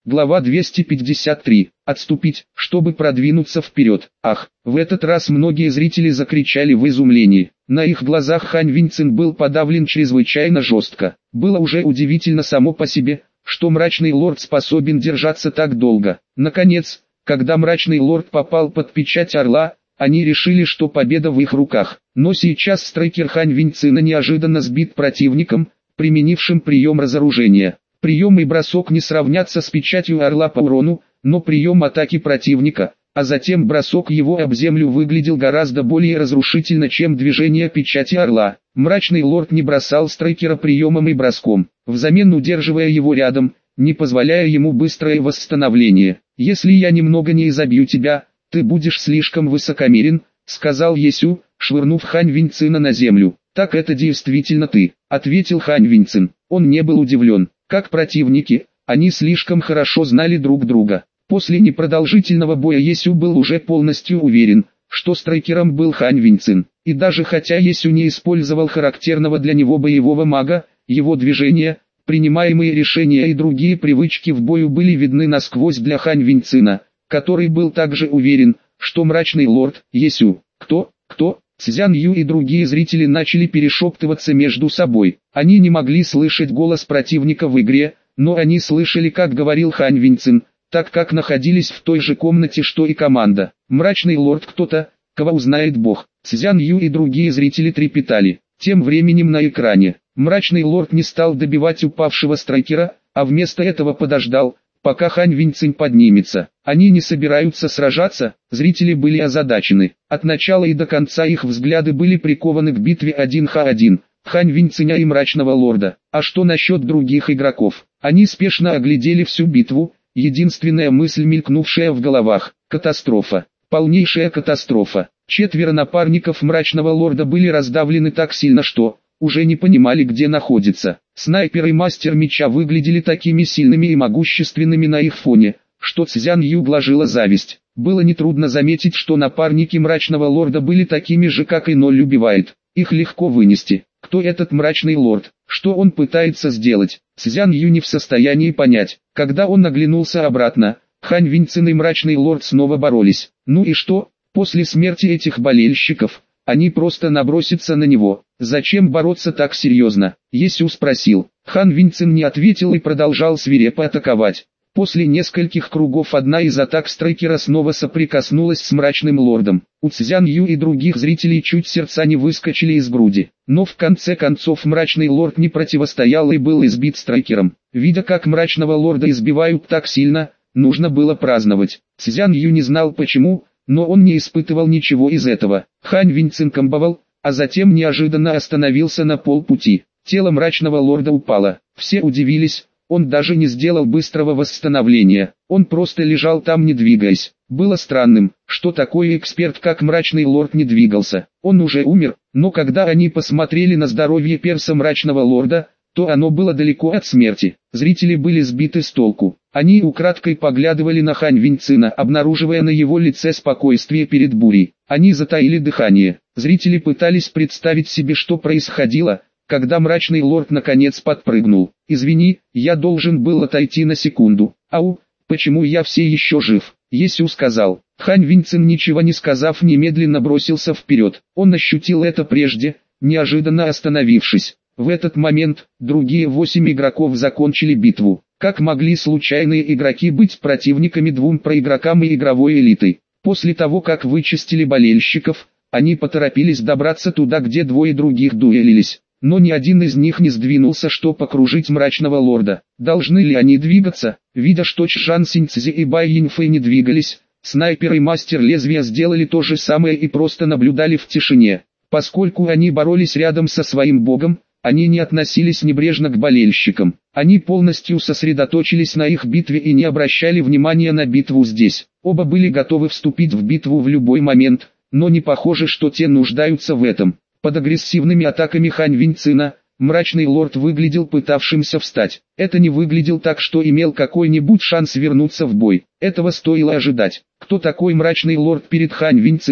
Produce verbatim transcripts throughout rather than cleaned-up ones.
Глава двести пятьдесят три. Отступить, чтобы продвинуться вперед. Ах, в этот раз многие зрители закричали в изумлении. На их глазах Хан Винцин был подавлен чрезвычайно жестко. Было уже удивительно само по себе, что мрачный лорд способен держаться так долго. Наконец, когда мрачный лорд попал под печать орла, они решили, что победа в их руках. Но сейчас страйкер Хан Винцина неожиданно сбит противником, применившим прием разоружения. Прием и бросок не сравнятся с печатью орла по урону, но прием атаки противника, а затем бросок его об землю выглядел гораздо более разрушительно, чем движение печати орла. Мрачный лорд не бросал страйкера приемом и броском, взамен удерживая его рядом, не позволяя ему быстрое восстановление. «Если я немного не изобью тебя, ты будешь слишком высокомерен», — сказал Есю, швырнув Хан Винцина на землю. «Так это действительно ты», — ответил Хан Винцин. Он не был удивлен. Как противники, они слишком хорошо знали друг друга. После непродолжительного боя Есю был уже полностью уверен, что страйкером был Хан Винцин. И даже хотя Есю не использовал характерного для него боевого мага, его движения, принимаемые решения и другие привычки в бою были видны насквозь для Хан Винцина, который был также уверен, что мрачный лорд, Есю, кто, кто, Цзян Ю и другие зрители начали перешептываться между собой. Они не могли слышать голос противника в игре, но они слышали, как говорил Хан Винцин, так как находились в той же комнате, что и команда. Мрачный лорд кто-то, кого узнает Бог. Цзян Ю и другие зрители трепетали. Тем временем на экране, мрачный лорд не стал добивать упавшего страйкера, а вместо этого подождал, пока Хан Винцин поднимется. Они не собираются сражаться, зрители были озадачены. От начала и до конца их взгляды были прикованы к битве один ха один, Хан Винциня и мрачного лорда. А что насчет других игроков? Они спешно оглядели всю битву, единственная мысль, мелькнувшая в головах – катастрофа. Полнейшая катастрофа. Четверо напарников мрачного лорда были раздавлены так сильно, что уже не понимали, где находятся. Снайпер и мастер меча выглядели такими сильными и могущественными на их фоне, что Цзян Ю гложила зависть. Было нетрудно заметить, что напарники мрачного лорда были такими же, как и Ноль убивает. Их легко вынести. Кто этот мрачный лорд? Что он пытается сделать? Цзян Ю не в состоянии понять. Когда он оглянулся обратно, Хан Винцин и мрачный лорд снова боролись. Ну и что? После смерти этих болельщиков, они просто набросятся на него. Зачем бороться так серьезно? Есю спросил. Хан Винцин не ответил и продолжал свирепо атаковать. После нескольких кругов одна из атак страйкера снова соприкоснулась с мрачным лордом. У Цзян Ю и других зрителей чуть сердца не выскочили из груди. Но в конце концов мрачный лорд не противостоял и был избит страйкером. Видя, как мрачного лорда избивают так сильно, нужно было праздновать. Цзян Ю не знал почему, но он не испытывал ничего из этого. Хан Винцин комбовал, а затем неожиданно остановился на полпути. Тело мрачного лорда упало. Все удивились, он даже не сделал быстрого восстановления. Он просто лежал там, не двигаясь. Было странным, что такой эксперт, как мрачный лорд, не двигался. Он уже умер, но когда они посмотрели на здоровье перса мрачного лорда, то оно было далеко от смерти. Зрители были сбиты с толку. Они украдкой поглядывали на Хан Винцина, обнаруживая на его лице спокойствие перед бурей. Они затаили дыхание. Зрители пытались представить себе, что происходило, когда мрачный лорд наконец подпрыгнул. «Извини, я должен был отойти на секунду. Ау, почему я все еще жив?» Есю сказал. Хан Винцин, ничего не сказав, немедленно бросился вперед. Он ощутил это прежде, неожиданно остановившись. В этот момент, другие восемь игроков закончили битву. Как могли случайные игроки быть противниками двум проигрокам и игровой элитой? После того, как вычистили болельщиков, они поторопились добраться туда, где двое других дуэлились. Но ни один из них не сдвинулся, чтобы окружить мрачного лорда. Должны ли они двигаться? Видя, что Чжан Синьцзи и Бай Юньфэй не двигались, снайпер и мастер лезвия сделали то же самое и просто наблюдали в тишине. Поскольку они боролись рядом со своим богом, они не относились небрежно к болельщикам. Они полностью сосредоточились на их битве и не обращали внимания на битву здесь. Оба были готовы вступить в битву в любой момент, но не похоже, что те нуждаются в этом. Под агрессивными атаками Хан Винцина, мрачный лорд выглядел пытавшимся встать. Это не выглядел так, что имел какой-нибудь шанс вернуться в бой. Этого стоило ожидать. Кто такой мрачный лорд перед Хан Винцином?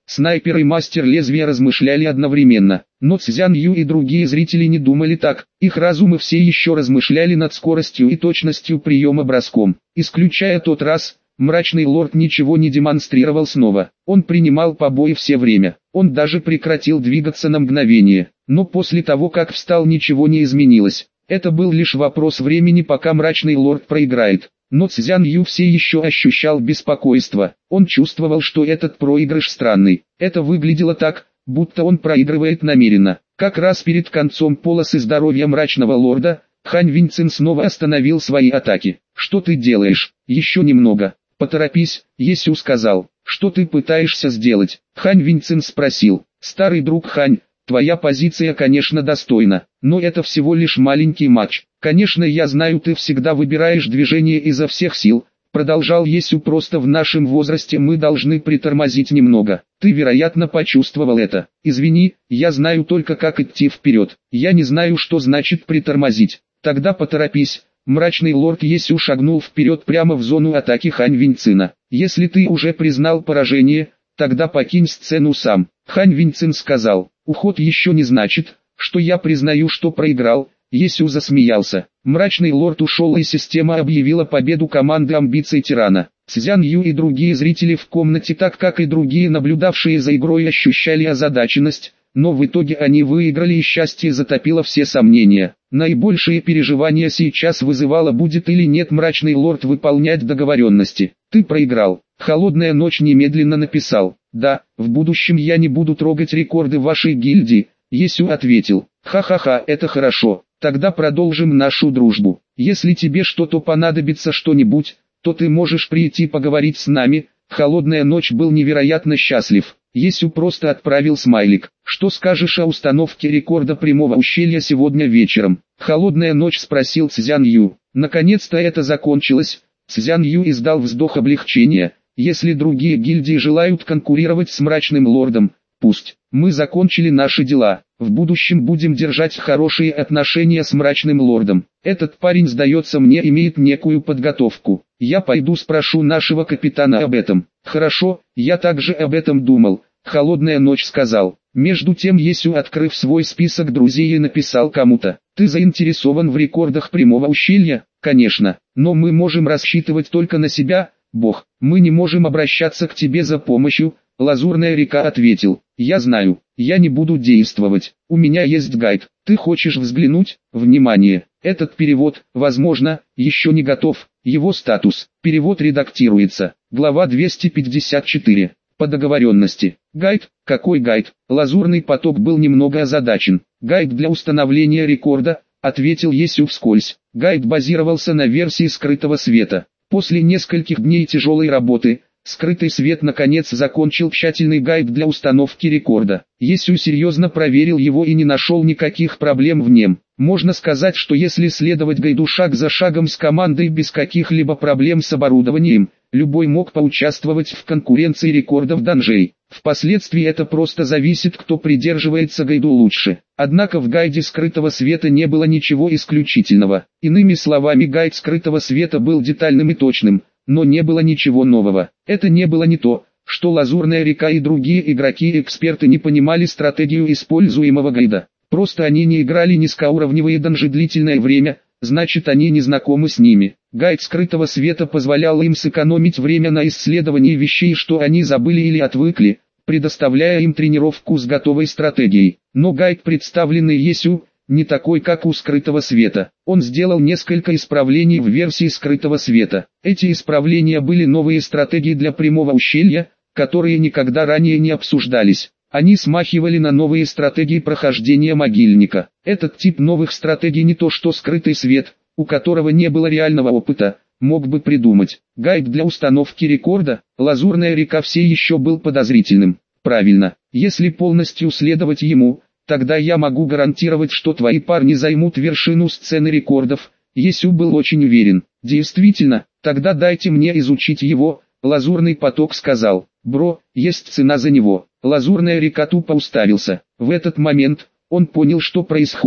Снайпер и мастер лезвия размышляли одновременно, но Цзян Ю и другие зрители не думали так, их разумы все еще размышляли над скоростью и точностью приема броском. Исключая тот раз, Мрачный Лорд ничего не демонстрировал снова, он принимал побои все время, он даже прекратил двигаться на мгновение, но после того как встал, ничего не изменилось. Это был лишь вопрос времени, пока Мрачный Лорд проиграет. Но Цзян Ю все еще ощущал беспокойство, он чувствовал, что этот проигрыш странный. Это выглядело так, будто он проигрывает намеренно. Как раз перед концом полосы здоровья Мрачного Лорда, Хань Виньцин снова остановил свои атаки. «Что ты делаешь? Еще немного. Поторопись», Есю сказал. «Что ты пытаешься сделать?» Хань Виньцин спросил. «Старый друг Хань, твоя позиция, конечно, достойна, но это всего лишь маленький матч. Конечно, я знаю, ты всегда выбираешь движение изо всех сил», продолжал Есю, «просто в нашем возрасте мы должны притормозить немного. Ты, вероятно, почувствовал это. Извини, я знаю только, как идти вперед. Я не знаю, что значит притормозить. Тогда поторопись». Мрачный Лорд Есю шагнул вперед прямо в зону атаки Хань Виньцина. «Если ты уже признал поражение, тогда покинь сцену сам», Хань Виньцин сказал. «Уход еще не значит, что я признаю, что проиграл». Есю засмеялся. Мрачный Лорд ушел, и система объявила победу команды амбиций Тирана. Цзян Ю и другие зрители в комнате, так как и другие наблюдавшие за игрой, ощущали озадаченность, но в итоге они выиграли, и счастье затопило все сомнения. Наибольшие переживания сейчас вызывало, будет или нет Мрачный Лорд выполнять договоренности. «Ты проиграл», Холодная Ночь немедленно написал. «Да, в будущем я не буду трогать рекорды вашей гильдии», Есю ответил. «Ха-ха-ха, это хорошо, тогда продолжим нашу дружбу. Если тебе что-то понадобится, что-нибудь, то ты можешь прийти поговорить с нами». Холодная Ночь был невероятно счастлив. Есю просто отправил смайлик. «Что скажешь о установке рекорда прямого ущелья сегодня вечером?» Холодная Ночь спросил Цзян Ю. Наконец-то это закончилось. Цзян Ю издал вздох облегчения. «Если другие гильдии желают конкурировать с Мрачным Лордом, пусть. Мы закончили наши дела. В будущем будем держать хорошие отношения с Мрачным Лордом. Этот парень, сдается мне, имеет некую подготовку. Я пойду спрошу нашего капитана об этом». «Хорошо, я также об этом думал», Холодная Ночь сказал. Между тем Есю, открыв свой список друзей, написал кому-то: «Ты заинтересован в рекордах прямого ущелья?» «Конечно, но мы можем рассчитывать только на себя, Бог. Мы не можем обращаться к тебе за помощью», Лазурная Река ответил. «Я знаю, я не буду действовать. У меня есть гайд. Ты хочешь взглянуть?» Внимание! Этот перевод, возможно, еще не готов. Его статус. Перевод редактируется. Глава двести пятьдесят четыре. По договоренности. Гайд? Какой гайд? Лазурный Поток был немного озадачен. «Гайд для установления рекорда», ответил Есю вскользь. Гайд базировался на версии Скрытого Света. После нескольких дней тяжелой работы, Скрытый Свет наконец закончил тщательный гайд для установки рекорда. Есю серьезно проверил его и не нашел никаких проблем в нем. Можно сказать, что если следовать гайду шаг за шагом с командой без каких-либо проблем с оборудованием, любой мог поучаствовать в конкуренции рекордов данжей. Впоследствии это просто зависит, кто придерживается гайду лучше. Однако в гайде Скрытого Света не было ничего исключительного. Иными словами, гайд Скрытого Света был детальным и точным, но не было ничего нового. Это не было не то, что Лазурная Река и другие игроки и эксперты не понимали стратегию используемого гайда. Просто они не играли низкоуровневые данжи длительное время, значит они не знакомы с ними. Гайд Скрытого Света позволял им сэкономить время на исследовании вещей, что они забыли или отвыкли, предоставляя им тренировку с готовой стратегией. Но гайд, представленный Есю, не такой, как у Скрытого Света. Он сделал несколько исправлений в версии Скрытого Света. Эти исправления были новые стратегии для прямого ущелья, которые никогда ранее не обсуждались. Они смахивали на новые стратегии прохождения могильника. Этот тип новых стратегий не то что Скрытый Свет, у которого не было реального опыта, мог бы придумать. Гайд для установки рекорда, Лазурная Река все еще был подозрительным. Правильно, если полностью следовать ему, тогда я могу гарантировать, что твои парни займут вершину сцены рекордов. Есю был очень уверен. Действительно, тогда дайте мне изучить его, Лазурный Поток сказал. Бро, есть цена за него. Лазурная Река тупо уставился. В этот момент, он понял, что происходит.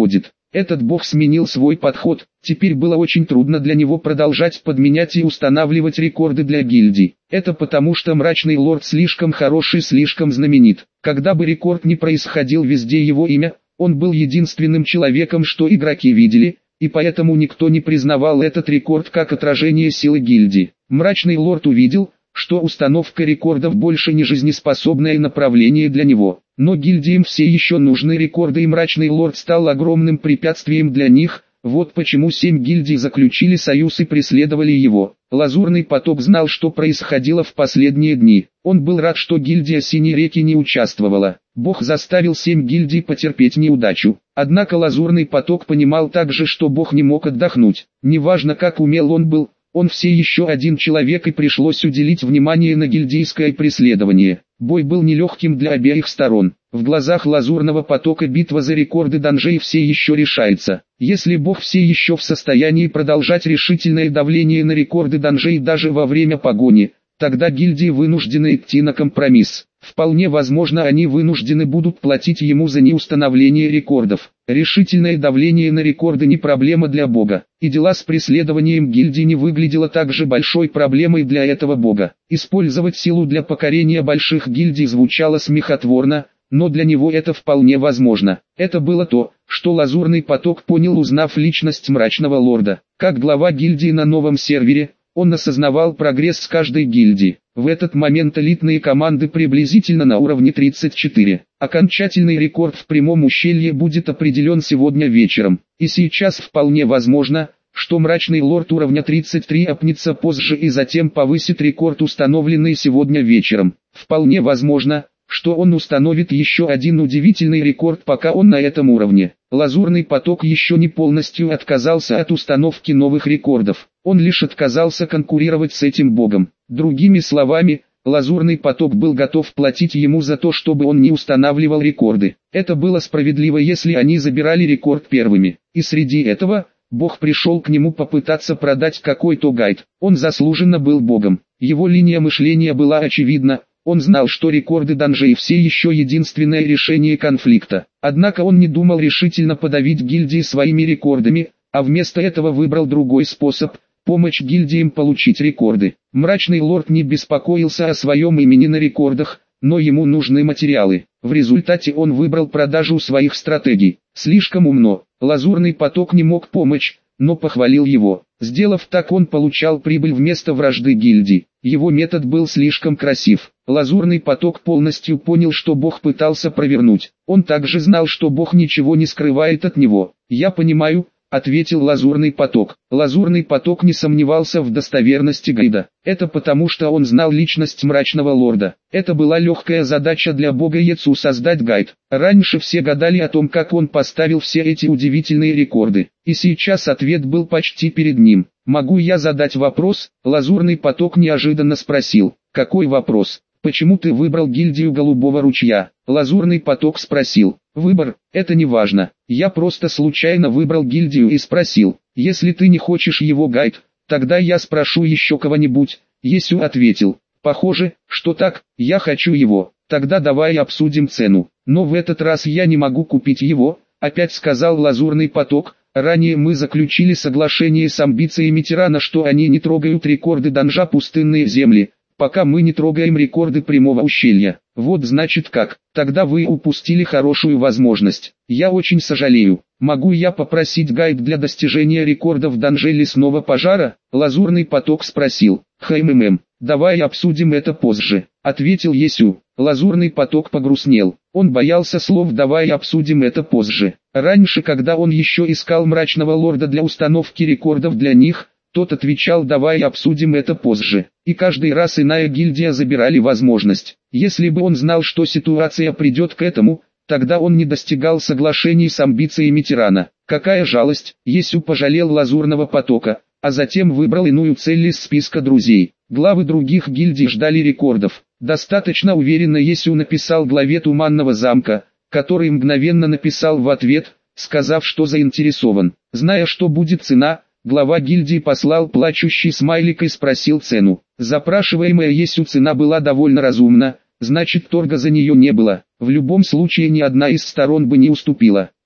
Этот бог сменил свой подход, теперь было очень трудно для него продолжать подменять и устанавливать рекорды для гильдий. Это потому, что Мрачный Лорд слишком хороший, слишком знаменит. Когда бы рекорд не происходил, везде его имя, он был единственным человеком, что игроки видели, и поэтому никто не признавал этот рекорд как отражение силы гильдии. Мрачный Лорд увидел, что установка рекордов больше не жизнеспособное направление для него. Но гильдиям все еще нужны рекорды, и Мрачный Лорд стал огромным препятствием для них. Вот почему семь гильдий заключили союз и преследовали его. Лазурный Поток знал, что происходило в последние дни. Он был рад, что гильдия Синей Реки не участвовала. Бог заставил семь гильдий потерпеть неудачу. Однако Лазурный Поток понимал также, что Бог не мог отдохнуть. Неважно, как умел он был, он все еще один человек, и пришлось уделить внимание на гильдейское преследование. Бой был нелегким для обеих сторон. В глазах Лазурного Потока битва за рекорды данжей все еще решается. Если Бог все еще в состоянии продолжать решительное давление на рекорды данжей даже во время погони, тогда гильдии вынуждены идти на компромисс. Вполне возможно, они вынуждены будут платить ему за неустановление рекордов. Решительное давление на рекорды не проблема для Бога, и дела с преследованием гильдии не выглядело также большой проблемой для этого Бога. Использовать силу для покорения больших гильдий звучало смехотворно, но для него это вполне возможно. Это было то, что Лазурный Поток понял, узнав личность Мрачного Лорда. Как глава гильдии на новом сервере, он осознавал прогресс с каждой гильдии. В этот момент элитные команды приблизительно на уровне тридцать четыре. Окончательный рекорд в прямом ущелье будет определен сегодня вечером. И сейчас вполне возможно, что Мрачный Лорд уровня тридцать три апнется позже и затем повысит рекорд, установленный сегодня вечером. Вполне возможно, что он установит еще один удивительный рекорд, пока он на этом уровне. Лазурный Поток еще не полностью отказался от установки новых рекордов. Он лишь отказался конкурировать с этим богом. Другими словами, Лазурный Поток был готов платить ему за то, чтобы он не устанавливал рекорды. Это было справедливо, если они забирали рекорд первыми. И среди этого, бог пришел к нему попытаться продать какой-то гайд. Он заслуженно был богом. Его линия мышления была очевидна. Он знал, что рекорды данжей все еще единственное решение конфликта. Однако он не думал решительно подавить гильдии своими рекордами, а вместо этого выбрал другой способ – помочь гильдиям получить рекорды. Мрачный Лорд не беспокоился о своем имени на рекордах, но ему нужны материалы. В результате он выбрал продажу своих стратегий. Слишком умно. Лазурный Поток не мог помочь, но похвалил его. Сделав так, он получал прибыль вместо вражды гильдий. Его метод был слишком красив. Лазурный Поток полностью понял, что Бог пытался провернуть. Он также знал, что Бог ничего не скрывает от него. «Я понимаю», — ответил Лазурный Поток. Лазурный Поток не сомневался в достоверности гайда. Это потому, что он знал личность Мрачного Лорда. Это была легкая задача для бога Ецу создать гайд. Раньше все гадали о том, как он поставил все эти удивительные рекорды. И сейчас ответ был почти перед ним. «Могу я задать вопрос?» Лазурный Поток неожиданно спросил. «Какой вопрос? Почему ты выбрал гильдию Голубого Ручья?» Лазурный Поток спросил. «Выбор, это не важно. Я просто случайно выбрал гильдию и спросил. Если ты не хочешь его гайд, тогда я спрошу еще кого-нибудь». Есю ответил. «Похоже, что так, я хочу его. Тогда давай обсудим цену. Но в этот раз я не могу купить его», опять сказал Лазурный Поток. «Ранее мы заключили соглашение с амбициями тирана, что они не трогают рекорды данжа Пустынные земли, пока мы не трогаем рекорды прямого ущелья. Вот значит как. Тогда вы упустили хорошую возможность. Я очень сожалею. Могу я попросить гайд для достижения рекордов данжей Лесного Пожара?» Лазурный Поток спросил. «Хмм, давай обсудим это позже», ответил Есю. Лазурный Поток погрустнел. Он боялся слов «давай обсудим это позже». Раньше, когда он еще искал Мрачного Лорда для установки рекордов для них, тот отвечал «давай обсудим это позже». И каждый раз иная гильдия забирали возможность. Если бы он знал, что ситуация придет к этому, тогда он не достигал соглашений с амбициями тирана. Какая жалость. Есю пожалел Лазурного Потока, а затем выбрал иную цель из списка друзей. Главы других гильдий ждали рекордов. Достаточно уверенно Есю написал главе Туманного замка, который мгновенно написал в ответ, сказав, что заинтересован. Зная, что будет цена, глава гильдии послал плачущий смайлик и спросил цену. Запрашиваемая Есю цена была довольно разумна, значит торга за нее не было. В любом случае ни одна из сторон бы не уступила.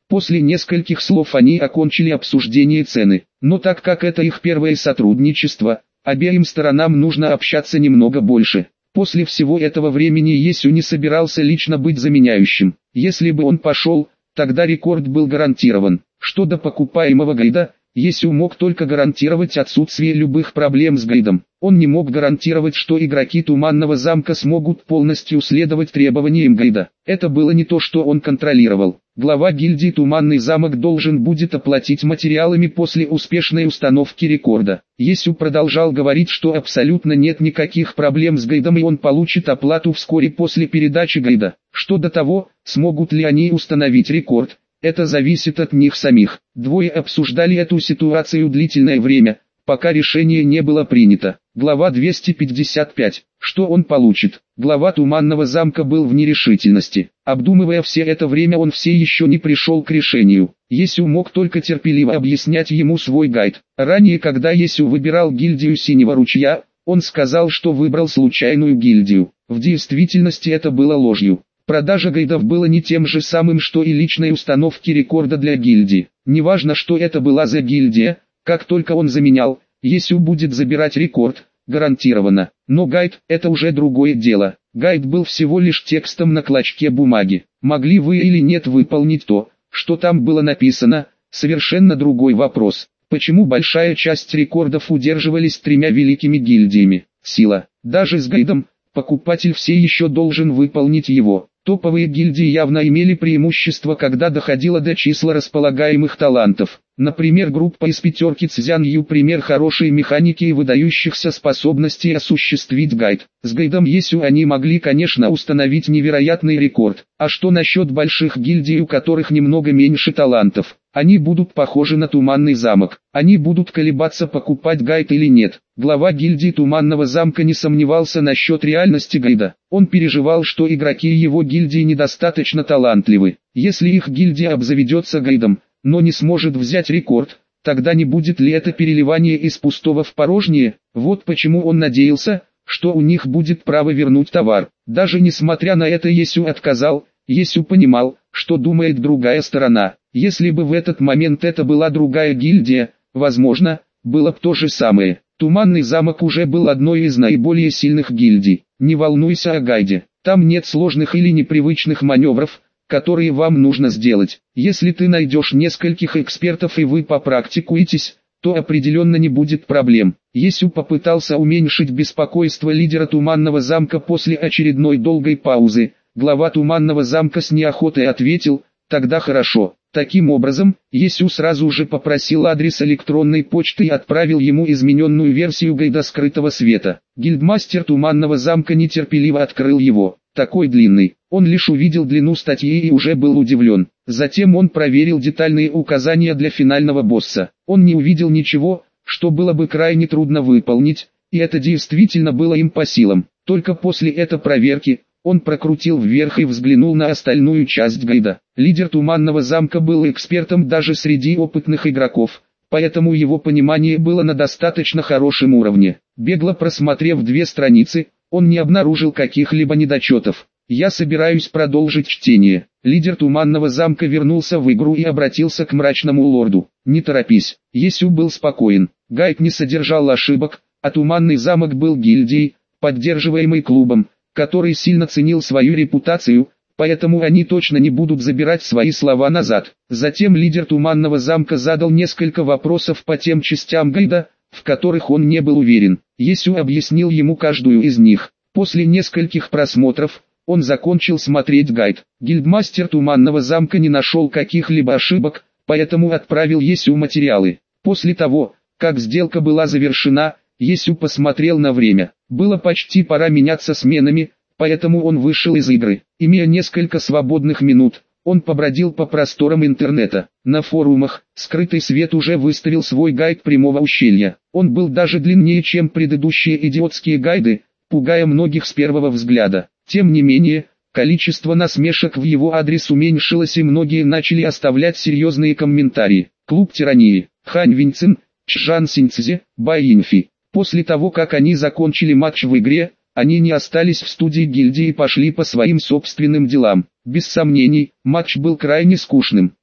После нескольких слов они окончили обсуждение цены, но так как это их первое сотрудничество, обеим сторонам нужно общаться немного больше. После всего этого времени Есю не собирался лично быть заменяющим. Если бы он пошел, тогда рекорд был гарантирован. Что до покупаемого гайда, Есю мог только гарантировать отсутствие любых проблем с гайдом. Он не мог гарантировать, что игроки Туманного замка смогут полностью следовать требованиям гайда. Это было не то, что он контролировал. Глава гильдии Туманный замок должен будет оплатить материалами после успешной установки рекорда. Есю продолжал говорить, что абсолютно нет никаких проблем с гайдом, и он получит оплату вскоре после передачи гайда. Что до того, смогут ли они установить рекорд, это зависит от них самих. Двое обсуждали эту ситуацию длительное время, пока решение не было принято. Глава двести пятьдесят пять. Что он получит? Глава Туманного замка был в нерешительности. Обдумывая все это время, он все еще не пришел к решению. Есю мог только терпеливо объяснять ему свой гайд. Ранее, когда Есю выбирал гильдию Синего ручья, он сказал, что выбрал случайную гильдию. В действительности это было ложью. Продажа гайдов было не тем же самым, что и личной установки рекорда для гильдии. Неважно, что это была за гильдия, как только он заменял, Есю будет забирать рекорд, гарантированно. Но гайд – это уже другое дело. Гайд был всего лишь текстом на клочке бумаги. Могли вы или нет выполнить то, что там было написано, совершенно другой вопрос. Почему большая часть рекордов удерживались тремя великими гильдиями? Сила. Даже с гайдом, покупатель все еще должен выполнить его. Топовые гильдии явно имели преимущество, когда доходило до числа располагаемых талантов. Например, группа из пятерки Цзянью — пример хорошей механики и выдающихся способностей осуществить гайд. С гайдом Есю они могли, конечно, установить невероятный рекорд. А что насчет больших гильдий, у которых немного меньше талантов? Они будут похожи на Туманный замок. Они будут колебаться, покупать гайд или нет. Глава гильдии Туманного замка не сомневался насчет реальности гайда. Он переживал, что игроки его гильдии недостаточно талантливы. Если их гильдия обзаведется гайдом, но не сможет взять рекорд, тогда не будет ли это переливание из пустого в порожнее? Вот почему он надеялся, что у них будет право вернуть товар. Даже несмотря на это, Есю отказал. Есю понимал, что думает другая сторона. Если бы в этот момент это была другая гильдия, возможно, было бы то же самое. Туманный замок уже был одной из наиболее сильных гильдий. Не волнуйся о гайде. Там нет сложных или непривычных маневров, которые вам нужно сделать. Если ты найдешь нескольких экспертов и вы попрактикуетесь, то определенно не будет проблем. Есю попытался уменьшить беспокойство лидера Туманного замка после очередной долгой паузы. Глава Туманного замка с неохотой ответил: «Тогда хорошо». Таким образом, Есю сразу же попросил адрес электронной почты и отправил ему измененную версию гайда скрытого света. Гильдмастер Туманного замка нетерпеливо открыл его. Такой длинный, он лишь увидел длину статьи и уже был удивлен. Затем он проверил детальные указания для финального босса. Он не увидел ничего, что было бы крайне трудно выполнить, и это действительно было им по силам. Только после этой проверки, он прокрутил вверх и взглянул на остальную часть гайда. Лидер Туманного замка был экспертом даже среди опытных игроков, поэтому его понимание было на достаточно хорошем уровне. Бегло просмотрев две страницы, он не обнаружил каких-либо недочетов. «Я собираюсь продолжить чтение». Лидер Туманного замка вернулся в игру и обратился к мрачному лорду. «Не торопись». Есю был спокоен. Гайд не содержал ошибок, а Туманный замок был гильдией, поддерживаемой клубом, который сильно ценил свою репутацию, поэтому они точно не будут забирать свои слова назад. Затем лидер Туманного замка задал несколько вопросов по тем частям гайда, в которых он не был уверен. Есю объяснил ему каждую из них. После нескольких просмотров, он закончил смотреть гайд. Гильдмастер Туманного замка не нашел каких-либо ошибок, поэтому отправил Есю материалы. После того, как сделка была завершена, Есю посмотрел на время. Было почти пора меняться сменами, поэтому он вышел из игры. Имея несколько свободных минут, он побродил по просторам интернета. На форумах «Скрытый свет» уже выставил свой гайд прямого ущелья. Он был даже длиннее, чем предыдущие идиотские гайды, пугая многих с первого взгляда. Тем не менее, количество насмешек в его адрес уменьшилось, и многие начали оставлять серьезные комментарии. Клуб тирании, Хань Виньцин, Чжан Синьцзе, Бай Инфи. После того, как они закончили матч в игре, они не остались в студии гильдии и пошли по своим собственным делам. Без сомнений, матч был крайне скучным.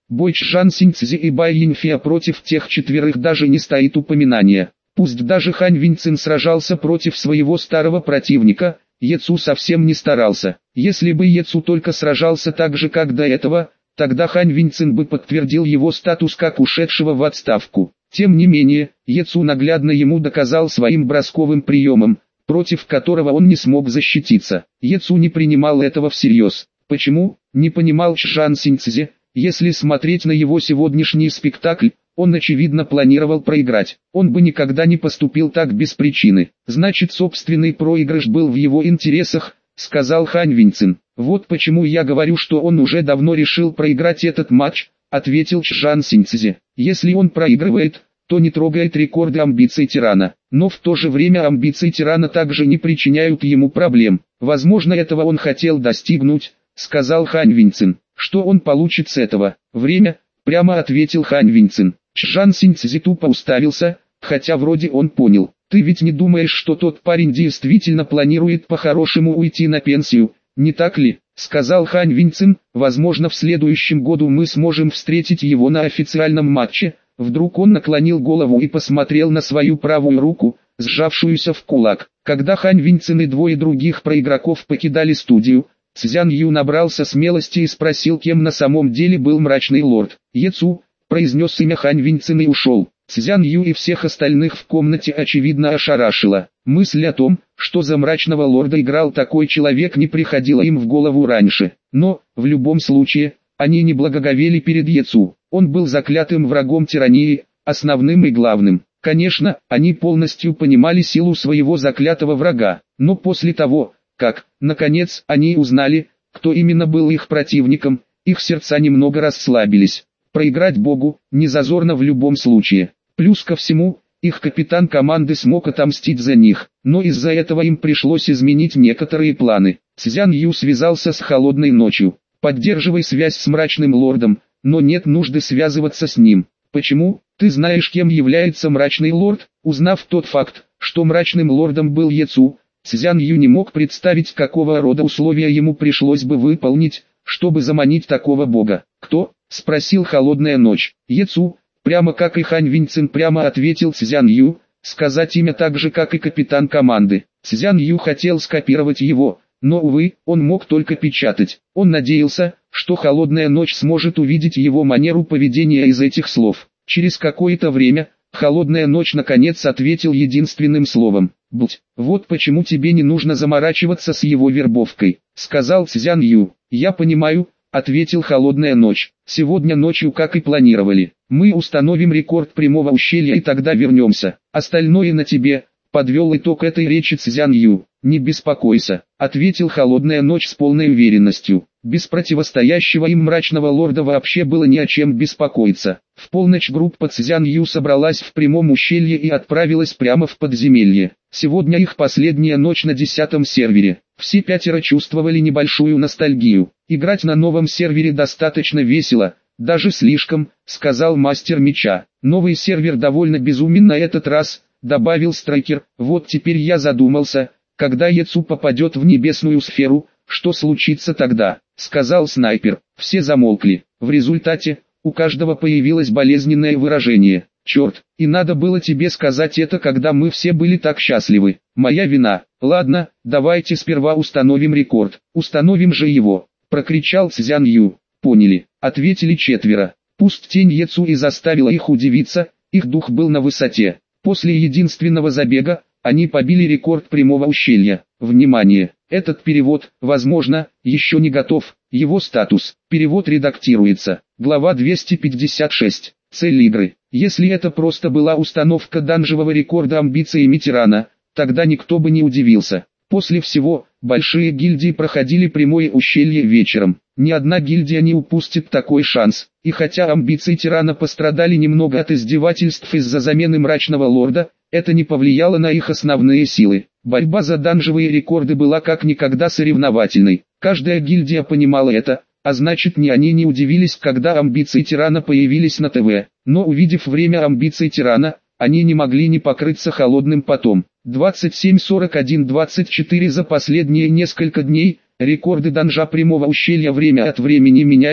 Бой Чжан Синьцзи и Бай Юньфея против тех четверых даже не стоит упоминания. Пусть даже Хань Виньцин сражался против своего старого противника, Ецу совсем не старался. Если бы Ецу только сражался так же, как до этого, тогда Хань Виньцин бы подтвердил его статус как ушедшего в отставку. Тем не менее, Ецу наглядно ему доказал своим бросковым приемом, против которого он не смог защититься. Ецу не принимал этого всерьез. Почему? Не понимал Чжан Синьцзи. Если смотреть на его сегодняшний спектакль, он очевидно планировал проиграть. Он бы никогда не поступил так без причины. Значит, собственный проигрыш был в его интересах, сказал Хань Виньцин. Вот почему я говорю, что он уже давно решил проиграть этот матч, ответил Чжан Синьцзи. Если он проигрывает, то не трогает рекорды амбиций тирана. Но в то же время амбиции тирана также не причиняют ему проблем. Возможно, этого он хотел достигнуть, сказал Хань Виньцин. Что он получит с этого? Время, прямо ответил Хань Виньцин. Чжан Синьцзи тупо уставился, хотя вроде он понял. Ты ведь не думаешь, что тот парень действительно планирует по-хорошему уйти на пенсию, не так ли? Сказал Хань Виньцин. Возможно, в следующем году мы сможем встретить его на официальном матче. Вдруг он наклонил голову и посмотрел на свою правую руку, сжавшуюся в кулак. Когда Хань Виньцин и двое других проигроков покидали студию, Цзян Ю набрался смелости и спросил, кем на самом деле был мрачный лорд. Ецу, произнес имя Хань Виньцин и ушел. Цзян Ю и всех остальных в комнате очевидно ошарашила. Мысль о том, что за мрачного лорда играл такой человек, не приходила им в голову раньше. Но, в любом случае, они не благоговели перед Ецу. Он был заклятым врагом тирании, основным и главным. Конечно, они полностью понимали силу своего заклятого врага, но после того, как, наконец, они узнали, кто именно был их противником, их сердца немного расслабились. Проиграть Богу не зазорно в любом случае. Плюс ко всему, их капитан команды смог отомстить за них, но из-за этого им пришлось изменить некоторые планы. Цзян Ю связался с Холодной ночью. Поддерживай связь с мрачным лордом, но нет нужды связываться с ним. Почему? Ты знаешь, кем является мрачный лорд? Узнав тот факт, что мрачным лордом был Ецу, Цзян Ю не мог представить, какого рода условия ему пришлось бы выполнить, чтобы заманить такого бога. Кто? Спросил Холодная ночь. Ецу, прямо как и Хань Виньцин, прямо ответил Цзян Ю, сказать имя так же, как и капитан команды. Цзян Ю хотел скопировать его, но, увы, он мог только печатать. Он надеялся, что Холодная ночь сможет увидеть его манеру поведения из этих слов. Через какое-то время, Холодная ночь наконец ответил единственным словом. «Будь, вот почему тебе не нужно заморачиваться с его вербовкой», сказал Цзян Ю. «Я понимаю», ответил Холодная ночь. «Сегодня ночью, как и планировали, мы установим рекорд прямого ущелья и тогда вернемся. Остальное на тебе», подвел итог этой речи Цзян Ю. «Не беспокойся», ответил Холодная ночь с полной уверенностью. Без противостоящего им мрачного лорда вообще было не о чем беспокоиться. В полночь группа Цзян Ю собралась в прямом ущелье и отправилась прямо в подземелье. Сегодня их последняя ночь на десятом сервере. Все пятеро чувствовали небольшую ностальгию. Играть на новом сервере достаточно весело, даже слишком, сказал мастер меча. Новый сервер довольно безумен на этот раз, добавил Страйкер. Вот теперь я задумался, когда Ецу попадет в небесную сферу, что случится тогда, сказал снайпер. Все замолкли. В результате, у каждого появилось болезненное выражение. Черт, и надо было тебе сказать это, когда мы все были так счастливы. Моя вина. Ладно, давайте сперва установим рекорд. Установим же его, прокричал Цзян Ю. Поняли, ответили четверо. Пусть тень Ецу и заставила их удивиться, их дух был на высоте. После единственного забега, они побили рекорд прямого ущелья. Внимание! Этот перевод, возможно, еще не готов. Его статус. Перевод редактируется. Глава двести пятьдесят шесть. Цель игры. Если это просто была установка данжевого рекорда амбициями тирана, тогда никто бы не удивился. После всего, большие гильдии проходили прямое ущелье вечером. Ни одна гильдия не упустит такой шанс. И хотя амбиции тирана пострадали немного от издевательств из-за замены мрачного лорда, это не повлияло на их основные силы. Борьба за данжевые рекорды была как никогда соревновательной. Каждая гильдия понимала это, а значит, ни они не удивились, когда амбиции тирана появились на ТВ. Но увидев время амбиций тирана, они не могли не покрыться холодным потом. двадцать семь сорок один двадцать четыре За последние несколько дней, рекорды данжа прямого ущелья время от времени менялись,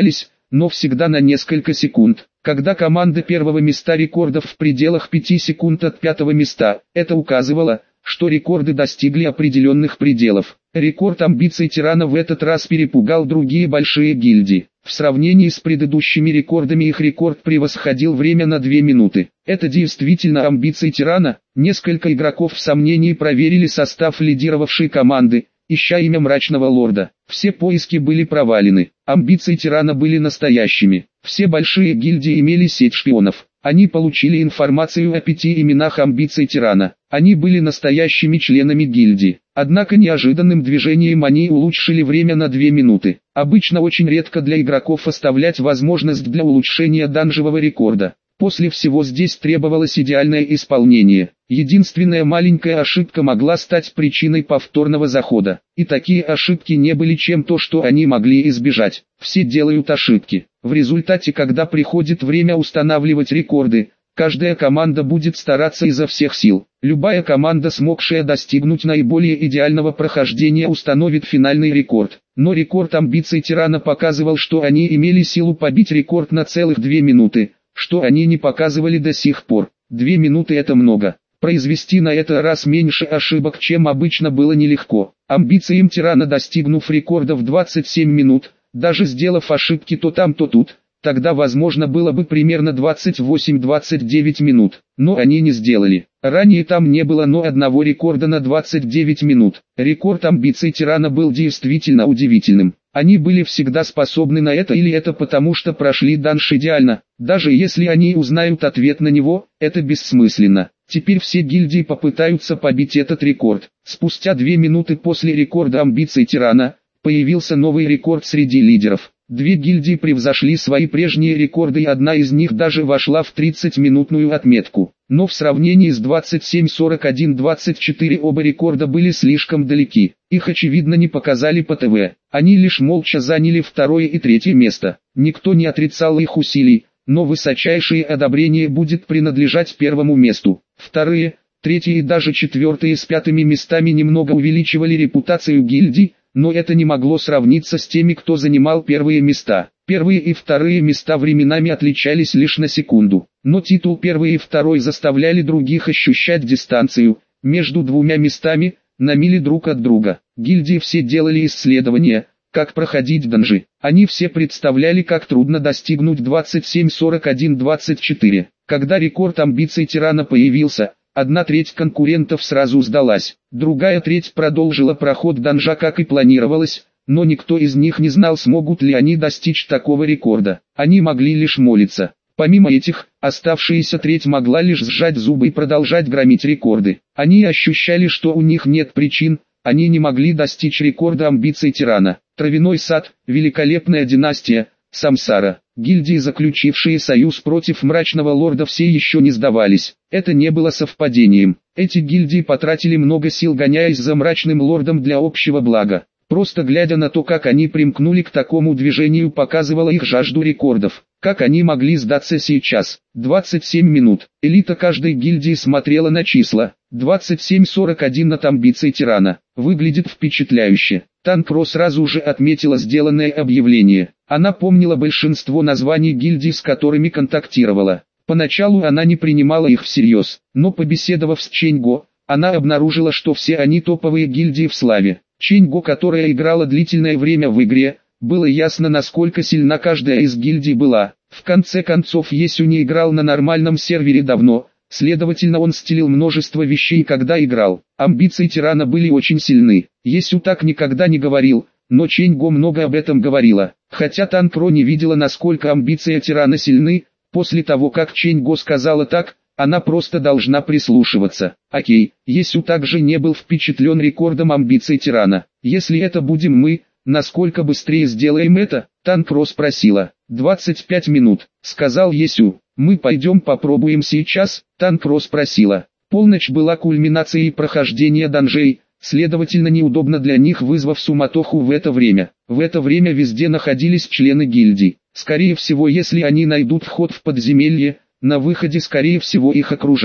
но всегда на несколько секунд. Когда команда первого места рекордов в пределах пяти секунд от пятого места, это указывало, что рекорды достигли определенных пределов. Рекорд амбиций тирана в этот раз перепугал другие большие гильдии. В сравнении с предыдущими рекордами их рекорд превосходил время на две минуты. Это действительно амбиции тирана. Несколько игроков в сомнении проверили состав лидировавшей команды, ища имя Мрачного Лорда. Все поиски были провалены. Амбиции тирана были настоящими. Все большие гильдии имели сеть шпионов. Они получили информацию о пяти именах амбиций тирана. Они были настоящими членами гильдии. Однако неожиданным движением они улучшили время на две минуты. Обычно очень редко для игроков оставлять возможность для улучшения данжевого рекорда. После всего здесь требовалось идеальное исполнение. Единственная маленькая ошибка могла стать причиной повторного захода. И такие ошибки не были чем-то, что они могли избежать. Все делают ошибки. В результате, когда приходит время устанавливать рекорды, каждая команда будет стараться изо всех сил. Любая команда, смогшая достигнуть наиболее идеального прохождения, установит финальный рекорд. Но рекорд амбиций тирана показывал, что они имели силу побить рекорд на целых две минуты, что они не показывали до сих пор. Две минуты это много. Произвести на это раз меньше ошибок, чем обычно, было нелегко. Амбициям тирана, достигнув рекорда в двадцать семь минут, даже сделав ошибки то там, то тут, тогда возможно было бы примерно двадцать восемь — двадцать девять минут. Но они не сделали. Ранее там не было но одного рекорда на двадцать девять минут. Рекорд амбиций тирана был действительно удивительным. Они были всегда способны на это, или это потому что прошли данж идеально. Даже если они узнают ответ на него, это бессмысленно. Теперь все гильдии попытаются побить этот рекорд. Спустя две минуты после рекорда амбиций тирана, появился новый рекорд среди лидеров. Две гильдии превзошли свои прежние рекорды, и одна из них даже вошла в тридцатиминутную отметку. Но в сравнении с двадцать семь сорок один двадцать четыре оба рекорда были слишком далеки. Их очевидно не показали по ТВ. Они лишь молча заняли второе и третье место. Никто не отрицал их усилий, но высочайшее одобрение будет принадлежать первому месту. Вторые, третьи и даже четвертые с пятыми местами немного увеличивали репутацию гильдий, но это не могло сравниться с теми, кто занимал первые места. Первые и вторые места временами отличались лишь на секунду, но титул первый и второй заставляли других ощущать дистанцию между двумя местами, на мили друг от друга. Гильдии все делали исследования, как проходить данжи. Они все представляли, как трудно достигнуть двадцать семь сорок один двадцать четыре. Когда рекорд амбиций тирана появился, одна треть конкурентов сразу сдалась, другая треть продолжила проход данжа, как и планировалось, но никто из них не знал, смогут ли они достичь такого рекорда. Они могли лишь молиться. Помимо этих, оставшаяся треть могла лишь сжать зубы и продолжать громить рекорды. Они ощущали, что у них нет причин, они не могли достичь рекорда амбиций тирана. Травяной сад, великолепная династия, Самсара. Гильдии, заключившие союз против Мрачного Лорда, все еще не сдавались. Это не было совпадением. Эти гильдии потратили много сил, гоняясь за Мрачным Лордом для общего блага. Просто глядя на то, как они примкнули к такому движению, показывало их жажду рекордов. Как они могли сдаться сейчас? двадцать семь минут. Элита каждой гильдии смотрела на числа. двадцать семь сорок один от амбиций тирана. Выглядит впечатляюще. Танкро сразу же отметила сделанное объявление. Она помнила большинство названий гильдий, с которыми контактировала. Поначалу она не принимала их всерьез, но побеседовав с Ченьго, она обнаружила, что все они топовые гильдии в славе. Ченьго, которая играла длительное время в игре, было ясно, насколько сильна каждая из гильдий была. В конце концов, Есю не играл на нормальном сервере давно, следовательно он стелил множество вещей, когда играл. Амбиции тирана были очень сильны. Есю так никогда не говорил, но Ченьго много об этом говорила. Хотя Танкро не видела, насколько амбиции тирана сильны, после того как Ченьго сказала так, она просто должна прислушиваться. Окей, Есю также не был впечатлен рекордом амбиций тирана. Если это будем мы, насколько быстрее сделаем это? Танкро спросила. двадцать пять минут, сказал Есю. Мы пойдем попробуем сейчас? Танкро спросила. Полночь была кульминацией прохождения данжей, следовательно неудобно для них, вызвав суматоху в это время. В это время везде находились члены гильдий. Скорее всего, если они найдут вход в подземелье, на выходе скорее всего их окружат.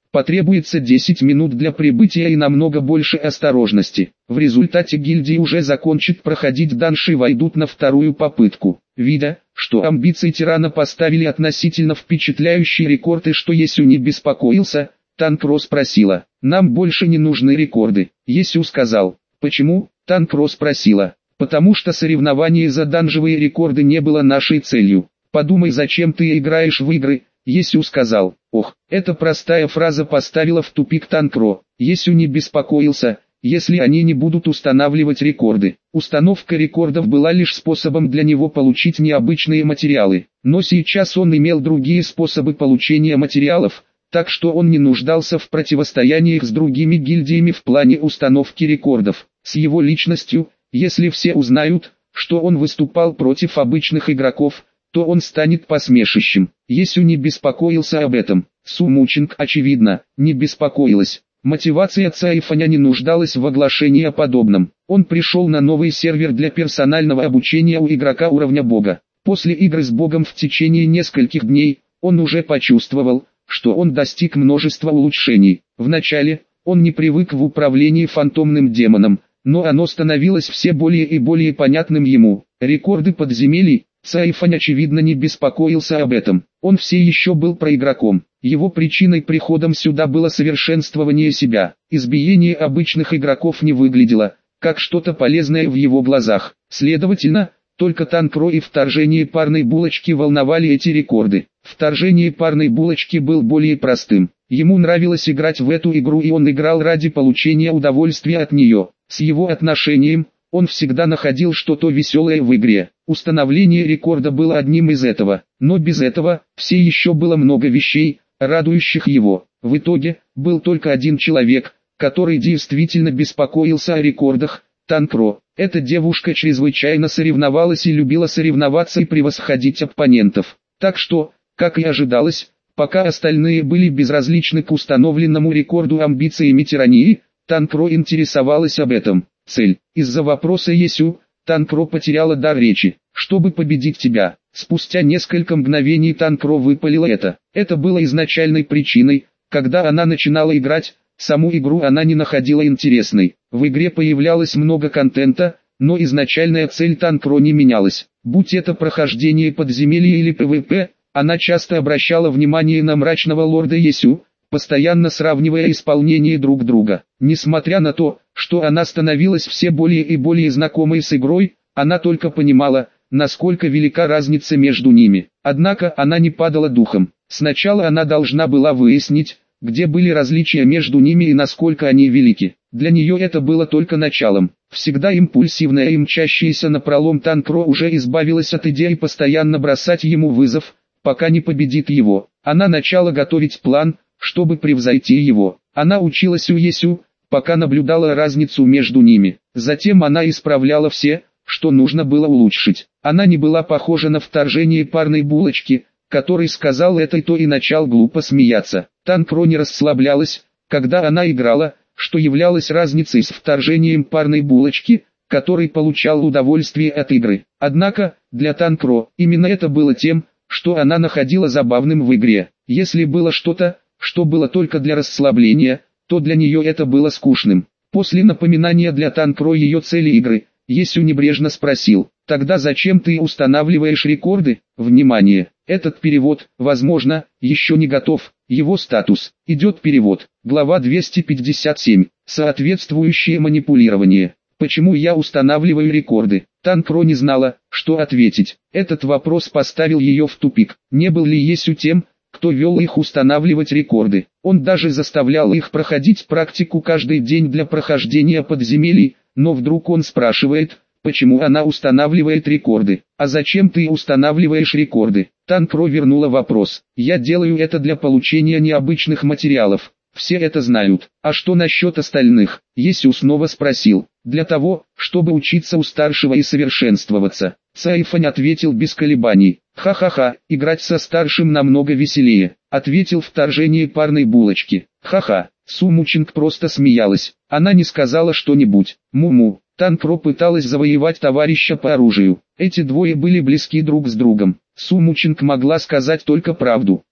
Потребуется десять минут для прибытия и намного больше осторожности. В результате гильдии уже закончит проходить данж и войдут на вторую попытку. Видя, что амбиции тирана поставили относительно впечатляющий рекорд и что Есю не беспокоился, Танкро спросила: «Нам больше не нужны рекорды». Есю сказал: «Почему?» Танкро спросила: «Потому что соревнование за данжевые рекорды не было нашей целью. Подумай, зачем ты играешь в игры». Есю сказал: «Ох». Эта простая фраза поставила в тупик Танкро. Есю не беспокоился, если они не будут устанавливать рекорды. Установка рекордов была лишь способом для него получить необычные материалы. Но сейчас он имел другие способы получения материалов, так что он не нуждался в противостояниях с другими гильдиями в плане установки рекордов. С его личностью, если все узнают, что он выступал против обычных игроков, то он станет посмешищем. Есю не беспокоился об этом. Су Мучинг, очевидно, не беспокоилась. Мотивация Цайфаня не нуждалась в оглашении о подобном. Он пришел на новый сервер для персонального обучения у игрока уровня бога. После игры с богом в течение нескольких дней, он уже почувствовал, что он достиг множества улучшений. Вначале, он не привык в управлении фантомным демоном, но оно становилось все более и более понятным ему. Рекорды подземелий, Цайфань очевидно не беспокоился об этом. Он все еще был проигроком. Его причиной приходом сюда было совершенствование себя. Избиение обычных игроков не выглядело как что-то полезное в его глазах. Следовательно, только Танкро и вторжение парной булочки волновали эти рекорды. Вторжение парной булочки был более простым. Ему нравилось играть в эту игру, и он играл ради получения удовольствия от нее. С его отношением, он всегда находил что-то веселое в игре. Установление рекорда было одним из этого, но без этого, все еще было много вещей, радующих его. В итоге, был только один человек, который действительно беспокоился о рекордах – Танкро. Эта девушка чрезвычайно соревновалась и любила соревноваться и превосходить оппонентов. Так что, как и ожидалось, пока остальные были безразличны к установленному рекорду амбициями тирании, Танкро интересовалась об этом. Цель. Из-за вопроса Есю, Танкро потеряла дар речи. Чтобы победить тебя. Спустя несколько мгновений Танкро выпалила это. Это было изначальной причиной, когда она начинала играть, саму игру она не находила интересной. В игре появлялось много контента, но изначальная цель Танкро не менялась. Будь это прохождение подземелья или пэ вэ пэ, она часто обращала внимание на мрачного лорда Есю, постоянно сравнивая исполнение друг друга. Несмотря на то, что она становилась все более и более знакомой с игрой, она только понимала, насколько велика разница между ними. Однако она не падала духом. Сначала она должна была выяснить, где были различия между ними и насколько они велики. Для нее это было только началом. Всегда импульсивная и мчащаяся напролом Танкро уже избавилась от идеи постоянно бросать ему вызов, пока не победит его. Она начала готовить план, чтобы превзойти его. Она училась у Есю, пока наблюдала разницу между ними. Затем она исправляла все, что нужно было улучшить. Она не была похожа на вторжение парной булочки, который сказал это и то и начал глупо смеяться. Танкро не расслаблялась, когда она играла, что являлось разницей с вторжением парной булочки, который получал удовольствие от игры. Однако, для Танкро, именно это было тем, что она находила забавным в игре. Если было что-то, что было только для расслабления, то для нее это было скучным. После напоминания для Танкро ее цели игры, Есю небрежно спросил: «Тогда зачем ты устанавливаешь рекорды?» Внимание! Этот перевод, возможно, еще не готов. Его статус. Идет перевод. Глава двести пятьдесят семь. Соответствующее манипулирование. Почему я устанавливаю рекорды? Танкро не знала, что ответить. Этот вопрос поставил ее в тупик. Не был ли Есю тем, кто вел их устанавливать рекорды? Он даже заставлял их проходить практику каждый день для прохождения подземелий, но вдруг он спрашивает, почему она устанавливает рекорды. «А зачем ты устанавливаешь рекорды?» Танкро вернула вопрос. «Я делаю это для получения необычных материалов. Все это знают. А что насчет остальных?» Есю снова спросил. «Для того, чтобы учиться у старшего и совершенствоваться». Цайфань ответил без колебаний. «Ха-ха-ха, играть со старшим намного веселее», ответил вторжение парной булочки. «Ха-ха». Су Мучинг просто смеялась. Она не сказала что-нибудь. Му-му. Танкро пыталась завоевать товарища по оружию. Эти двое были близки друг с другом. Су Мучинг могла сказать только правду.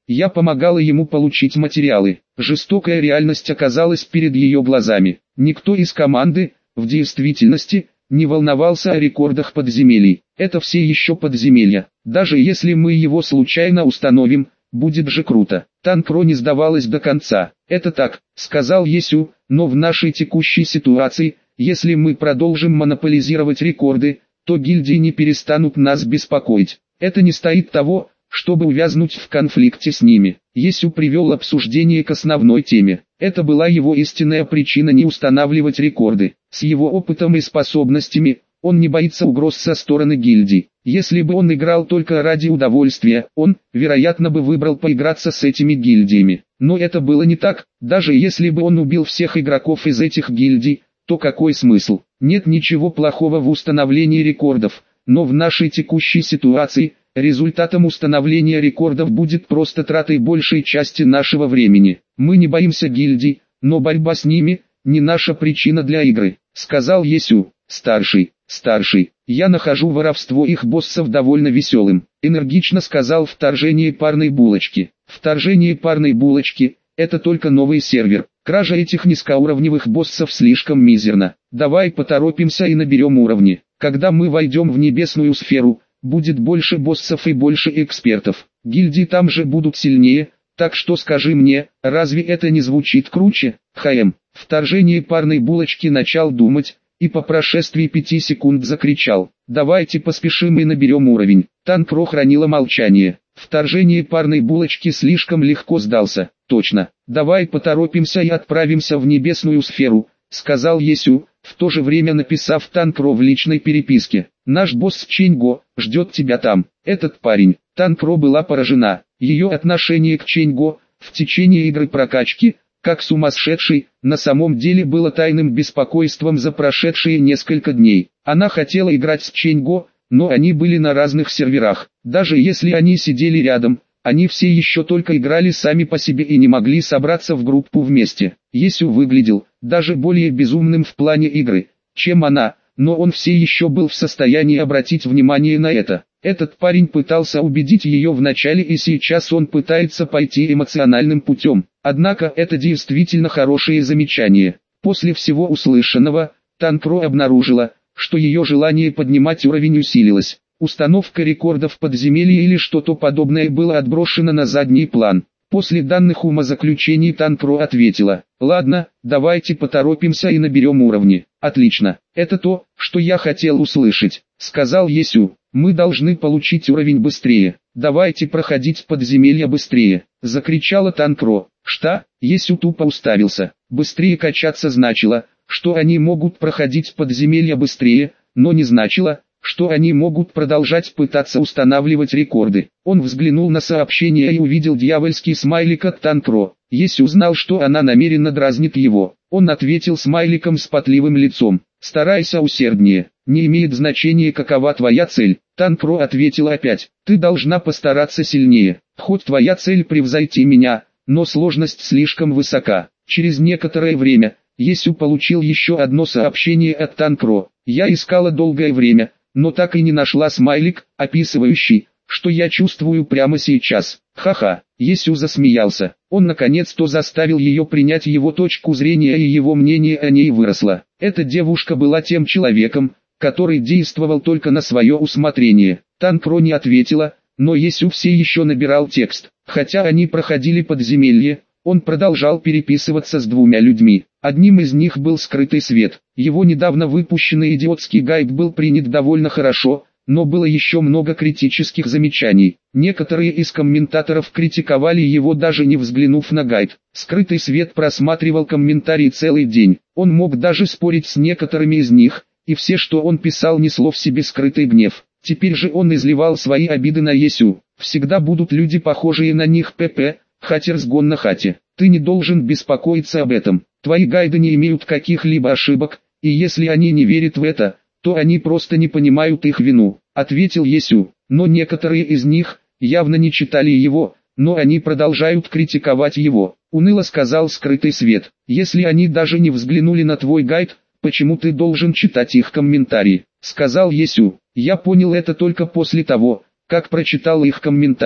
Я помогала ему получить материалы. Жестокая реальность оказалась перед ее глазами. Никто из команды, в действительности, не волновался о рекордах подземелий. Это все еще подземелья. Даже если мы его случайно установим, будет же круто. Танкро не сдавалась до конца. Это так, сказал Есю, но в нашей текущей ситуации, если мы продолжим монополизировать рекорды, то гильдии не перестанут нас беспокоить. Это не стоит того, чтобы увязнуть в конфликте с ними. Есю привел обсуждение к основной теме. Это была его истинная причина не устанавливать рекорды. С его опытом и способностями, он не боится угроз со стороны гильдий. Если бы он играл только ради удовольствия, он, вероятно, бы выбрал поиграться с этими гильдиями. Но это было не так. Даже если бы он убил всех игроков из этих гильдий, то какой смысл? Нет ничего плохого в установлении рекордов, но в нашей текущей ситуации, результатом установления рекордов будет просто тратой большей части нашего времени. Мы не боимся гильдий, но борьба с ними – не наша причина для игры, сказал Есю. Старший, старший, я нахожу воровство их боссов довольно веселым, энергично сказал вторжение парной булочки. Вторжение парной булочки – это только новый сервер. Кража этих низкоуровневых боссов слишком мизерна. Давай поторопимся и наберем уровни. Когда мы войдем в небесную сферу, будет больше боссов и больше экспертов. Гильдии там же будут сильнее, так что скажи мне, разве это не звучит круче? ХМ. Вторжение парной булочки начал думать, и по прошествии пяти секунд закричал: «Давайте поспешим и наберем уровень». Танкро хранила молчание. Вторжение парной булочки слишком легко сдался. «Точно, давай поторопимся и отправимся в небесную сферу», — сказал Есю, в то же время написав Танкро в личной переписке: «Наш босс Ченьго ждет тебя там». Этот парень, Танкро была поражена. Ее отношение к Ченьго, в течение игры прокачки, как сумасшедший, на самом деле было тайным беспокойством за прошедшие несколько дней. Она хотела играть с Ченьго, но они были на разных серверах. Даже если они сидели рядом, они все еще только играли сами по себе и не могли собраться в группу вместе. Есю выглядел даже более безумным в плане игры, чем она, но он все еще был в состоянии обратить внимание на это. Этот парень пытался убедить ее вначале, и сейчас он пытается пойти эмоциональным путем. Однако это действительно хорошее замечание. После всего услышанного, Танкро обнаружила, что ее желание поднимать уровень усилилось. Установка рекордов подземелья или что-то подобное было отброшено на задний план. После данных умозаключений Танкро ответила: «Ладно, давайте поторопимся и наберем уровни». «Отлично, это то, что я хотел услышать», — сказал Есю. «Мы должны получить уровень быстрее. Давайте проходить подземелья быстрее», — закричала Танкро. «Что?» — Есю тупо уставился. Быстрее качаться значило, что они могут проходить подземелья быстрее, но не значило, что они могут продолжать пытаться устанавливать рекорды. Он взглянул на сообщение и увидел дьявольский смайлик от Танкро. Есю знал, что она намеренно дразнит его. Он ответил смайликом с потливым лицом: «Старайся усерднее, не имеет значения, какова твоя цель». Танкро ответила опять: «Ты должна постараться сильнее, хоть твоя цель превзойти меня, но сложность слишком высока». Через некоторое время, Есю получил еще одно сообщение от Танкро. «Я искала долгое время, но так и не нашла смайлик, описывающий, что я чувствую прямо сейчас». Ха-ха, Есю засмеялся. Он наконец-то заставил ее принять его точку зрения, и его мнение о ней выросло. Эта девушка была тем человеком, который действовал только на свое усмотрение. Танкро не ответила, но Есю все еще набирал текст. Хотя они проходили подземелье, он продолжал переписываться с двумя людьми. Одним из них был скрытый свет. Его недавно выпущенный идиотский гайд был принят довольно хорошо, но было еще много критических замечаний. Некоторые из комментаторов критиковали его, даже не взглянув на гайд. Скрытый свет просматривал комментарии целый день. Он мог даже спорить с некоторыми из них, и все, что он писал, несло в себе скрытый гнев. Теперь же он изливал свои обиды на Есю. «Всегда будут люди, похожие на них, ПП, хатер сгон на хате. Ты не должен беспокоиться об этом. Твои гайды не имеют каких-либо ошибок, и если они не верят в это, то они просто не понимают их вину», — ответил Есю. «Но некоторые из них явно не читали его, но они продолжают критиковать его», — уныло сказал скрытый свет. «Если они даже не взглянули на твой гайд, почему ты должен читать их комментарии?» — сказал Есю. «Я понял это только после того, как прочитал их комментарии.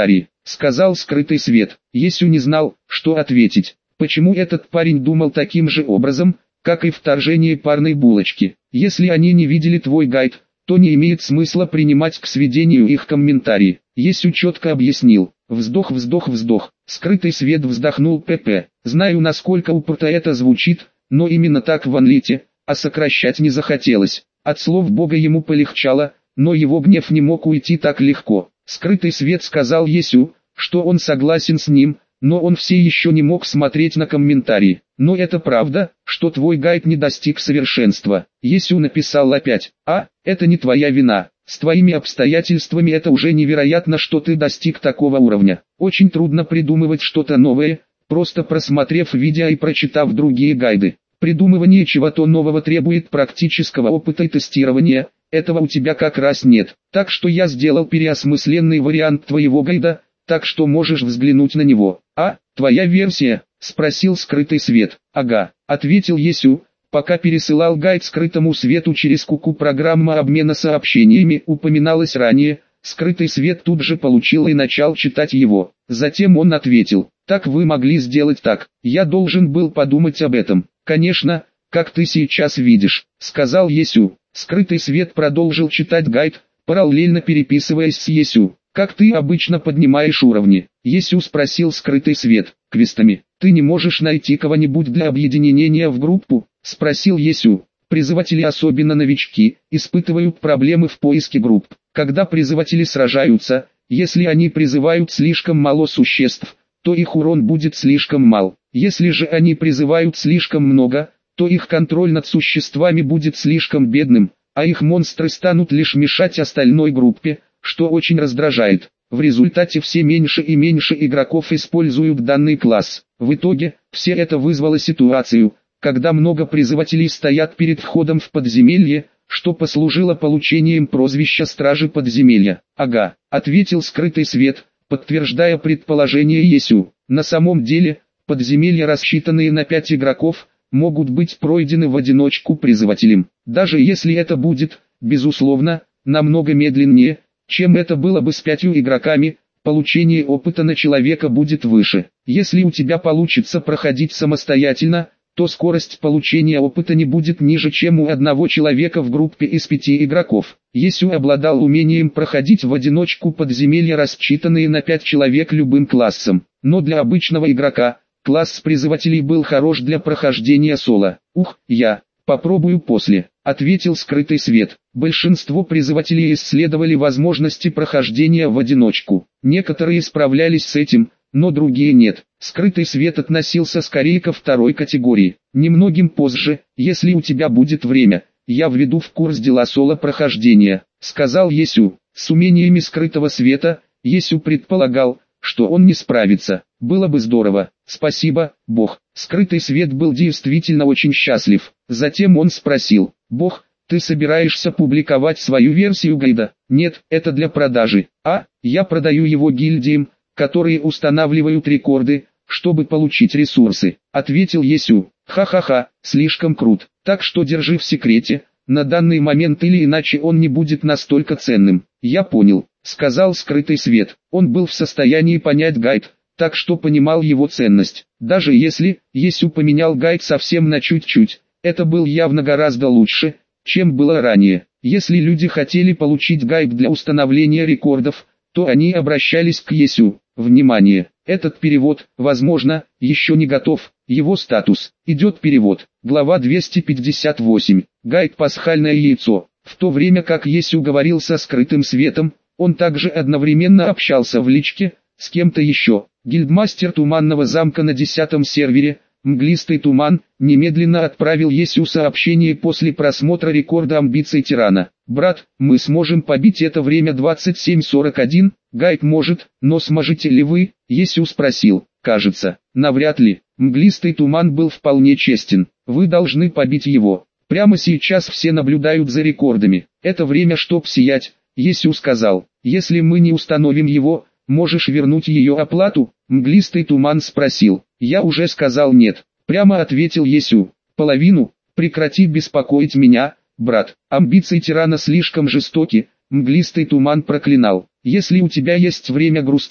сказал скрытый свет. Есю не знал, что ответить. Почему этот парень думал таким же образом, как и вторжение парной булочки? Если они не видели твой гайд, то не имеет смысла принимать к сведению их комментарии. Есю четко объяснил. Вздох, вздох, вздох. Скрытый свет вздохнул ПП. Знаю, насколько упорно это звучит, но именно так в Анлите, а сокращать не захотелось. От слов Бога ему полегчало, но его гнев не мог уйти так легко. Скрытый свет сказал Есю, что он согласен с ним, но он все еще не мог смотреть на комментарии. Но это правда, что твой гайд не достиг совершенства. Есю написал опять. А, это не твоя вина. С твоими обстоятельствами это уже невероятно, что ты достиг такого уровня. Очень трудно придумывать что-то новое, просто просмотрев видео и прочитав другие гайды. Придумывание чего-то нового требует практического опыта и тестирования, этого у тебя как раз нет. Так что я сделал переосмысленный вариант твоего гайда, так что можешь взглянуть на него. А, твоя версия? Спросил скрытый свет. Ага, ответил Есю. Пока пересылал гайд скрытому свету через Куку, программа обмена сообщениями упоминалась ранее, скрытый свет тут же получил и начал читать его. Затем он ответил, так вы могли сделать так, я должен был подумать об этом. Конечно, как ты сейчас видишь, сказал Есю. Скрытый свет продолжил читать гайд, параллельно переписываясь с Есю. Как ты обычно поднимаешь уровни? Есю спросил скрытый свет. Квестами. Ты не можешь найти кого-нибудь для объединения в группу? Спросил Есю. Призыватели, особенно новички, испытывают проблемы в поиске групп. Когда призыватели сражаются, если они призывают слишком мало существ, то их урон будет слишком мал. Если же они призывают слишком много, то их контроль над существами будет слишком бедным, а их монстры станут лишь мешать остальной группе, что очень раздражает. В результате все меньше и меньше игроков используют данный класс. В итоге, все это вызвало ситуацию, когда много призывателей стоят перед входом в подземелье, что послужило получением прозвища Стражи Подземелья. Ага, ответил скрытый свет, подтверждая предположение Есю. На самом деле, подземелья, рассчитанные на пять игроков, могут быть пройдены в одиночку призывателем. Даже если это будет, безусловно, намного медленнее, чем это было бы с пятью игроками, получение опыта на человека будет выше. Если у тебя получится проходить самостоятельно, то скорость получения опыта не будет ниже, чем у одного человека в группе из пяти игроков. Есю обладал умением проходить в одиночку подземелья, рассчитанные на пять человек любым классом. Но для обычного игрока, класс призывателей был хорош для прохождения соло. Ух, я попробую после, ответил скрытый свет. Большинство призывателей исследовали возможности прохождения в одиночку. Некоторые справлялись с этим, но другие нет. Скрытый свет относился скорее ко второй категории. Немногим позже, если у тебя будет время, я введу в курс дела соло прохождения, сказал Есю. С умениями скрытого света, Есю предполагал, что он не справится. Было бы здорово. Спасибо, Бог. Скрытый свет был действительно очень счастлив. Затем он спросил, Бог, ты собираешься публиковать свою версию гайда? Нет, это для продажи. А, я продаю его гильдиям, которые устанавливают рекорды, чтобы получить ресурсы, ответил Есю. Ха-ха-ха, слишком крут. Так что держи в секрете, на данный момент или иначе он не будет настолько ценным. Я понял, сказал скрытый свет. Он был в состоянии понять гайд, так что понимал его ценность. Даже если Есю поменял гайд совсем на чуть-чуть, это был явно гораздо лучше, чем было ранее. Если люди хотели получить гайд для установления рекордов, то они обращались к Есю. Внимание! Этот перевод, возможно, еще не готов. Его статус. Идет перевод. Глава двести пятьдесят восемь. Гайд «Пасхальное яйцо». В то время как Есю говорил со скрытым светом, он также одновременно общался в личке с кем-то еще. Гильдмастер Туманного замка на десятом сервере, Мглистый Туман, немедленно отправил Есю сообщение после просмотра рекорда амбиций тирана. «Брат, мы сможем побить это время двадцать семь сорок один, гайд может, но сможете ли вы?» Есю спросил. «Кажется, навряд ли». Мглистый Туман был вполне честен. «Вы должны побить его. Прямо сейчас все наблюдают за рекордами. Это время, чтоб сиять», Есю сказал. «Если мы не установим его, можешь вернуть ее оплату?» Мглистый Туман спросил. «Я уже сказал нет», прямо ответил Есю. «Половину? Прекрати беспокоить меня, брат. Амбиции тирана слишком жестоки», Мглистый Туман проклинал. «Если у тебя есть время грустить,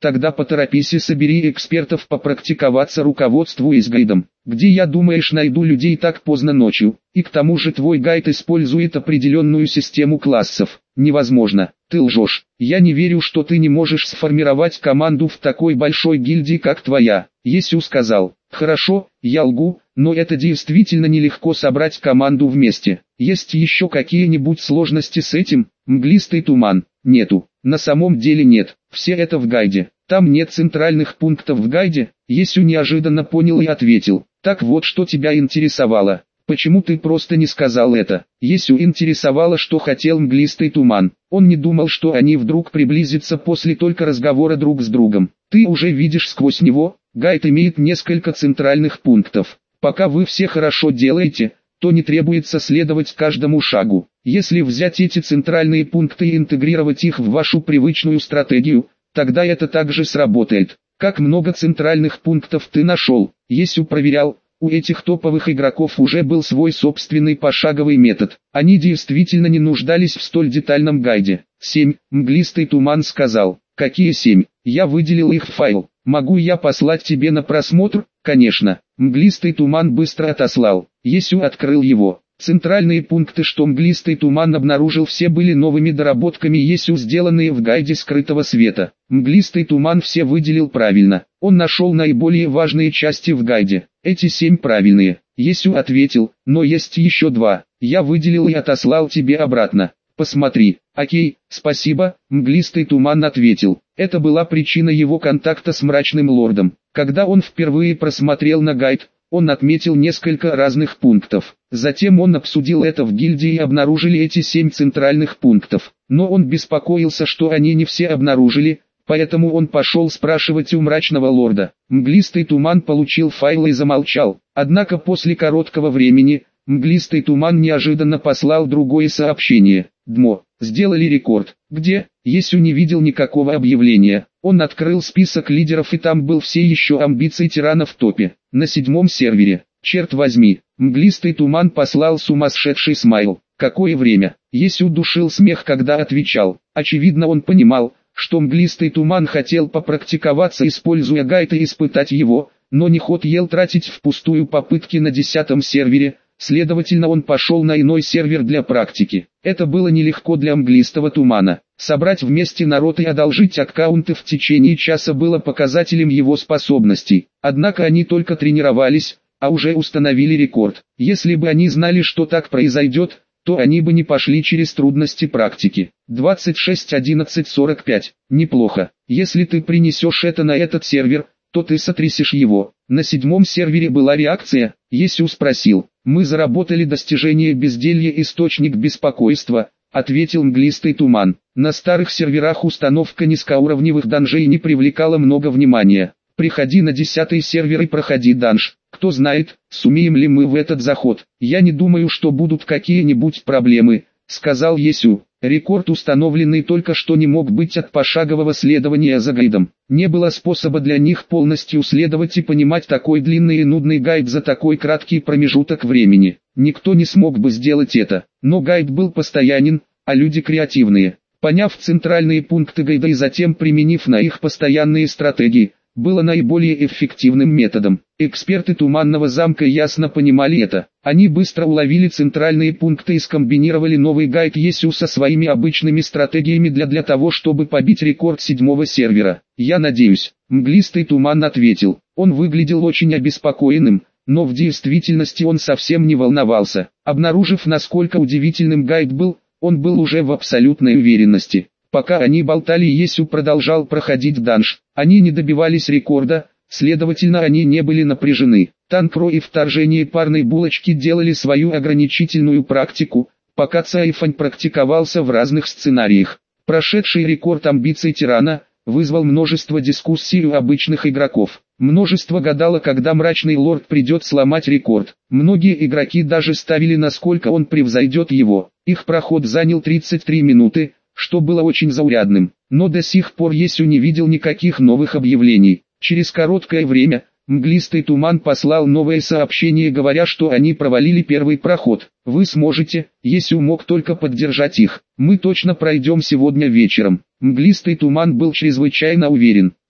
Тогда поторопись и собери экспертов попрактиковаться руководствуясь гайдом. Где, я думаешь, найду людей так поздно ночью? И к тому же твой гайд использует определенную систему классов. Невозможно, ты лжешь. Я не верю, что ты не можешь сформировать команду в такой большой гильдии, как твоя. Есю сказал: хорошо, я лгу, но это действительно нелегко собрать команду вместе. Есть еще какие-нибудь сложности с этим? Мглистый туман. Нету. На самом деле нет. Все это в гайде. Там нет центральных пунктов в гайде. Есю неожиданно понял и ответил: так вот, что тебя интересовало. Почему ты просто не сказал это? Есю интересовало, что хотел мглистый туман. Он не думал, что они вдруг приблизятся после только разговора друг с другом. Ты уже видишь сквозь него. Гайд имеет несколько центральных пунктов. Пока вы все хорошо делаете, то не требуется следовать каждому шагу. Если взять эти центральные пункты и интегрировать их в вашу привычную стратегию, тогда это также сработает. Как много центральных пунктов ты нашел? Есю проверял. У этих топовых игроков уже был свой собственный пошаговый метод. Они действительно не нуждались в столь детальном гайде. семь. Мглистый туман сказал: какие семь? Я выделил их в файл. Могу я послать тебе на просмотр? Конечно. Мглистый туман быстро отослал. Есю открыл его. Центральные пункты, что мглистый туман обнаружил, все были новыми доработками Есю, сделанные в гайде скрытого света. Мглистый туман все выделил правильно. Он нашел наиболее важные части в гайде. Эти семь правильные. Есю ответил: но есть еще два. Я выделил и отослал тебе обратно. Посмотри. Окей, спасибо, мглистый туман ответил. Это была причина его контакта с мрачным лордом. Когда он впервые просмотрел на гайд, он отметил несколько разных пунктов. Затем он обсудил это в гильдии и обнаружили эти семь центральных пунктов. Но он беспокоился, что они не все обнаружили, поэтому он пошел спрашивать у мрачного лорда. Мглистый туман получил файл и замолчал. Однако после короткого времени, мглистый туман неожиданно послал другое сообщение. Дмо, сделали рекорд. Где? Есю не видел никакого объявления. Он открыл список лидеров, и там был все еще амбиции тирана в топе. На седьмом сервере. Черт возьми, мглистый туман послал сумасшедший смайл. Какое время? Есю душил смех, когда отвечал. Очевидно, он понимал, что мглистый туман хотел попрактиковаться, используя гайд, и испытать его, но не хотел тратить впустую попытки на десятом сервере. Следовательно, он пошел на иной сервер для практики. Это было нелегко для мглистого тумана. Собрать вместе народ и одолжить аккаунты в течение часа было показателем его способностей. Однако они только тренировались, а уже установили рекорд. Если бы они знали, что так произойдет, то они бы не пошли через трудности практики. двадцать шесть одиннадцать сорок пять. Неплохо. Если ты принесешь это на этот сервер, то ты сотрясешь его. На седьмом сервере была реакция. Есю спросил: мы заработали достижение безделья, источник беспокойства, ответил мглистый туман. На старых серверах установка низкоуровневых данжей не привлекала много внимания. Приходи на десятый сервер и проходи данж. Кто знает, сумеем ли мы в этот заход. Я не думаю, что будут какие-нибудь проблемы, сказал Есю. Рекорд, установленный только что, не мог быть от пошагового следования за гайдом. Не было способа для них полностью следовать и понимать такой длинный и нудный гайд за такой краткий промежуток времени. Никто не смог бы сделать это. Но гайд был постоянен, а люди креативные. Поняв центральные пункты гайда и затем применив на их постоянные стратегии, было наиболее эффективным методом. Эксперты Туманного замка ясно понимали это. Они быстро уловили центральные пункты и скомбинировали новый гайд Есю со своими обычными стратегиями для для того, чтобы побить рекорд седьмого сервера. Я надеюсь, мглистый туман ответил. Он выглядел очень обеспокоенным, но в действительности он совсем не волновался. Обнаружив, насколько удивительным гайд был, он был уже в абсолютной уверенности. Пока они болтали, Есю продолжал проходить данж. Они не добивались рекорда, следовательно, они не были напряжены. Танкро и вторжение парной булочки делали свою ограничительную практику, пока Цайфань практиковался в разных сценариях. Прошедший рекорд амбиций тирана вызвал множество дискуссий у обычных игроков. Множество гадало, когда мрачный лорд придет сломать рекорд. Многие игроки даже ставили, насколько он превзойдет его. Их проход занял тридцать три минуты, что было очень заурядным. Но до сих пор Есю не видел никаких новых объявлений. Через короткое время, мглистый туман послал новое сообщение, говоря, что они провалили первый проход. Вы сможете, Есю мог только поддержать их. Мы точно пройдем сегодня вечером. Мглистый туман был чрезвычайно уверен.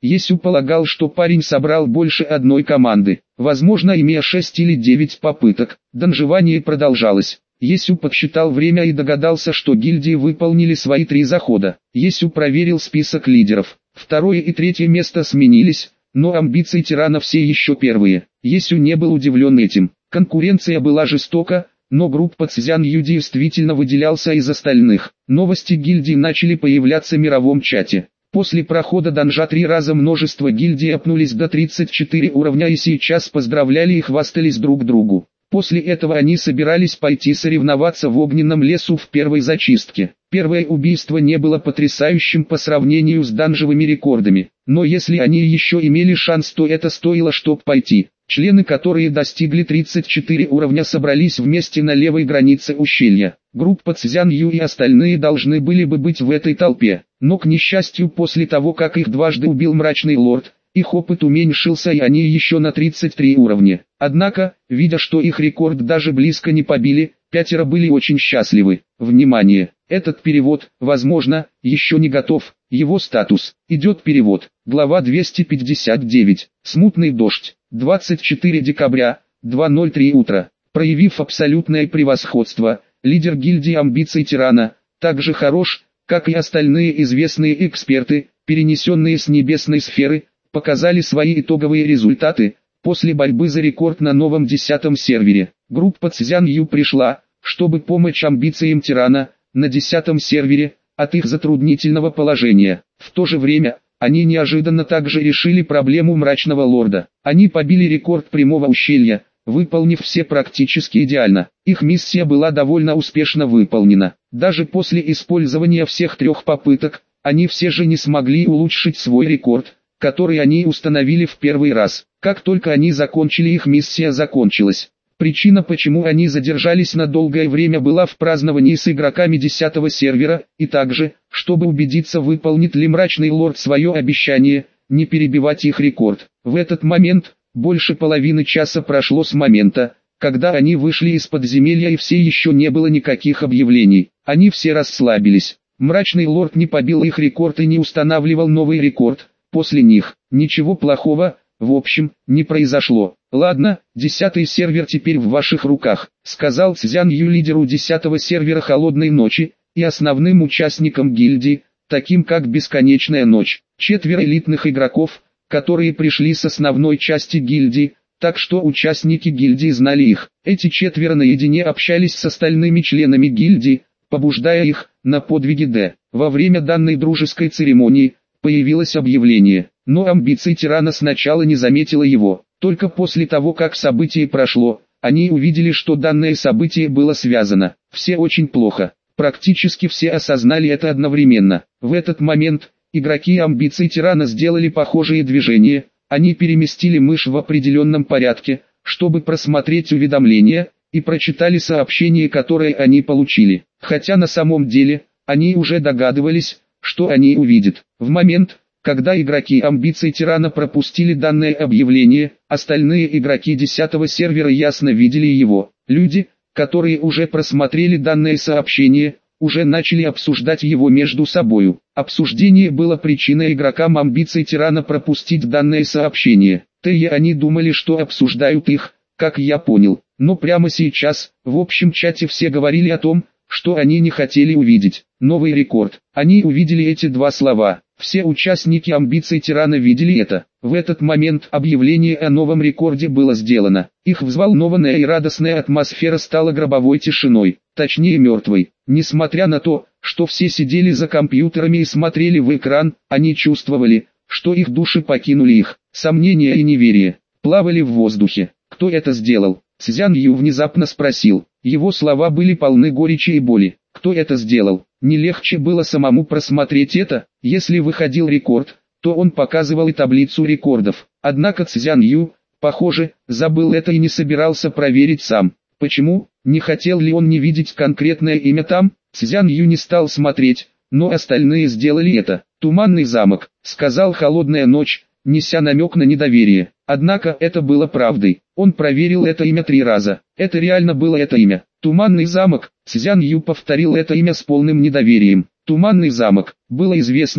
Есю полагал, что парень собрал больше одной команды, возможно, имея шесть или девять попыток. Донжевание продолжалось. Есю подсчитал время и догадался, что гильдии выполнили свои три захода. Есю проверил список лидеров. Второе и третье место сменились, но амбиции тирана все еще первые. Есю не был удивлен этим. Конкуренция была жестока, но группа Цзян Ю действительно выделялся из остальных. Новости гильдии начали появляться в мировом чате. После прохода данжа три раза множество гильдий опнулись до тридцати четырёх уровня и сейчас поздравляли и хвастались друг другу. После этого они собирались пойти соревноваться в огненном лесу в первой зачистке. Первое убийство не было потрясающим по сравнению с данжевыми рекордами, но если они еще имели шанс, то это стоило, чтоб пойти. Члены, которые достигли тридцати четырёх уровня, собрались вместе на левой границе ущелья. Группа Цзян Ю и остальные должны были бы быть в этой толпе, но к несчастью, после того как их дважды убил Мрачный Лорд, их опыт уменьшился и они еще на тридцать три уровня. Однако, видя, что их рекорд даже близко не побили, пятеро были очень счастливы. Внимание! Этот перевод, возможно, еще не готов. Его статус. Идет перевод. Глава двести пятьдесят девять. Смутный дождь. двадцать четвёртого декабря, два ноль три утра. Проявив абсолютное превосходство, лидер гильдии амбиций тирана, так же хорош, как и остальные известные эксперты, перенесенные с небесной сферы, показали свои итоговые результаты. После борьбы за рекорд на новом десятом сервере, группа Цзян Ю пришла, чтобы помочь амбициям тирана, на десятом сервере, от их затруднительного положения. В то же время, они неожиданно также решили проблему Мрачного Лорда. Они побили рекорд прямого ущелья, выполнив все практически идеально. Их миссия была довольно успешно выполнена. Даже после использования всех трех попыток, они все же не смогли улучшить свой рекорд, который они установили в первый раз. Как только они закончили, их миссия закончилась. Причина, почему они задержались на долгое время, была в праздновании с игроками десятого сервера, и также, чтобы убедиться, выполнит ли Мрачный Лорд свое обещание, не перебивать их рекорд. В этот момент, больше половины часа прошло с момента, когда они вышли из подземелья и все еще не было никаких объявлений. Они все расслабились. Мрачный Лорд не побил их рекорд и не устанавливал новый рекорд. После них, ничего плохого, в общем, не произошло. «Ладно, десятый сервер теперь в ваших руках», — сказал Цзян Ю лидеру десятого сервера Холодной Ночи, и основным участникам гильдии, таким как Бесконечная Ночь. Четверо элитных игроков, которые пришли с основной части гильдии, так что участники гильдии знали их. Эти четверо наедине общались с остальными членами гильдии, побуждая их на подвиги. Д. Во время данной дружеской церемонии появилось объявление, но амбиции тирана сначала не заметила его. Только после того, как событие прошло, они увидели, что данное событие было связано. Все очень плохо. Практически все осознали это одновременно. В этот момент, игроки амбиций тирана сделали похожие движения. Они переместили мышь в определенном порядке, чтобы просмотреть уведомления, и прочитали сообщение, которое они получили. Хотя на самом деле, они уже догадывались, что они увидят. В момент, когда игроки амбиций тирана пропустили данное объявление, остальные игроки десятого сервера ясно видели его. Люди, которые уже просмотрели данное сообщение, уже начали обсуждать его между собою. Обсуждение было причиной игрокам амбиций тирана пропустить данное сообщение. Те и они думали, что обсуждают их, как я понял. Но прямо сейчас, в общем чате все говорили о том, что они не хотели увидеть. Новый рекорд. Они увидели эти два слова. Все участники амбиций тирана видели это. В этот момент объявление о новом рекорде было сделано. Их взволнованная и радостная атмосфера стала гробовой тишиной, точнее мертвой. Несмотря на то, что все сидели за компьютерами и смотрели в экран, они чувствовали, что их души покинули их. Сомнения и неверие плавали в воздухе. Кто это сделал? Цзян Ю внезапно спросил. Его слова были полны горечи и боли. Кто это сделал? Не легче было самому просмотреть это? Если выходил рекорд, то он показывал и таблицу рекордов. Однако Цзян Ю, похоже, забыл это и не собирался проверить сам. Почему? Не хотел ли он не видеть конкретное имя там? Цзян Ю не стал смотреть, но остальные сделали это. «Туманный замок», — сказал Холодная Ночь, неся намек на недоверие. Однако это было правдой. Он проверил это имя три раза. Это реально было это имя. Туманный замок. Цзян Ю повторил это имя с полным недоверием. Туманный замок. Было известно,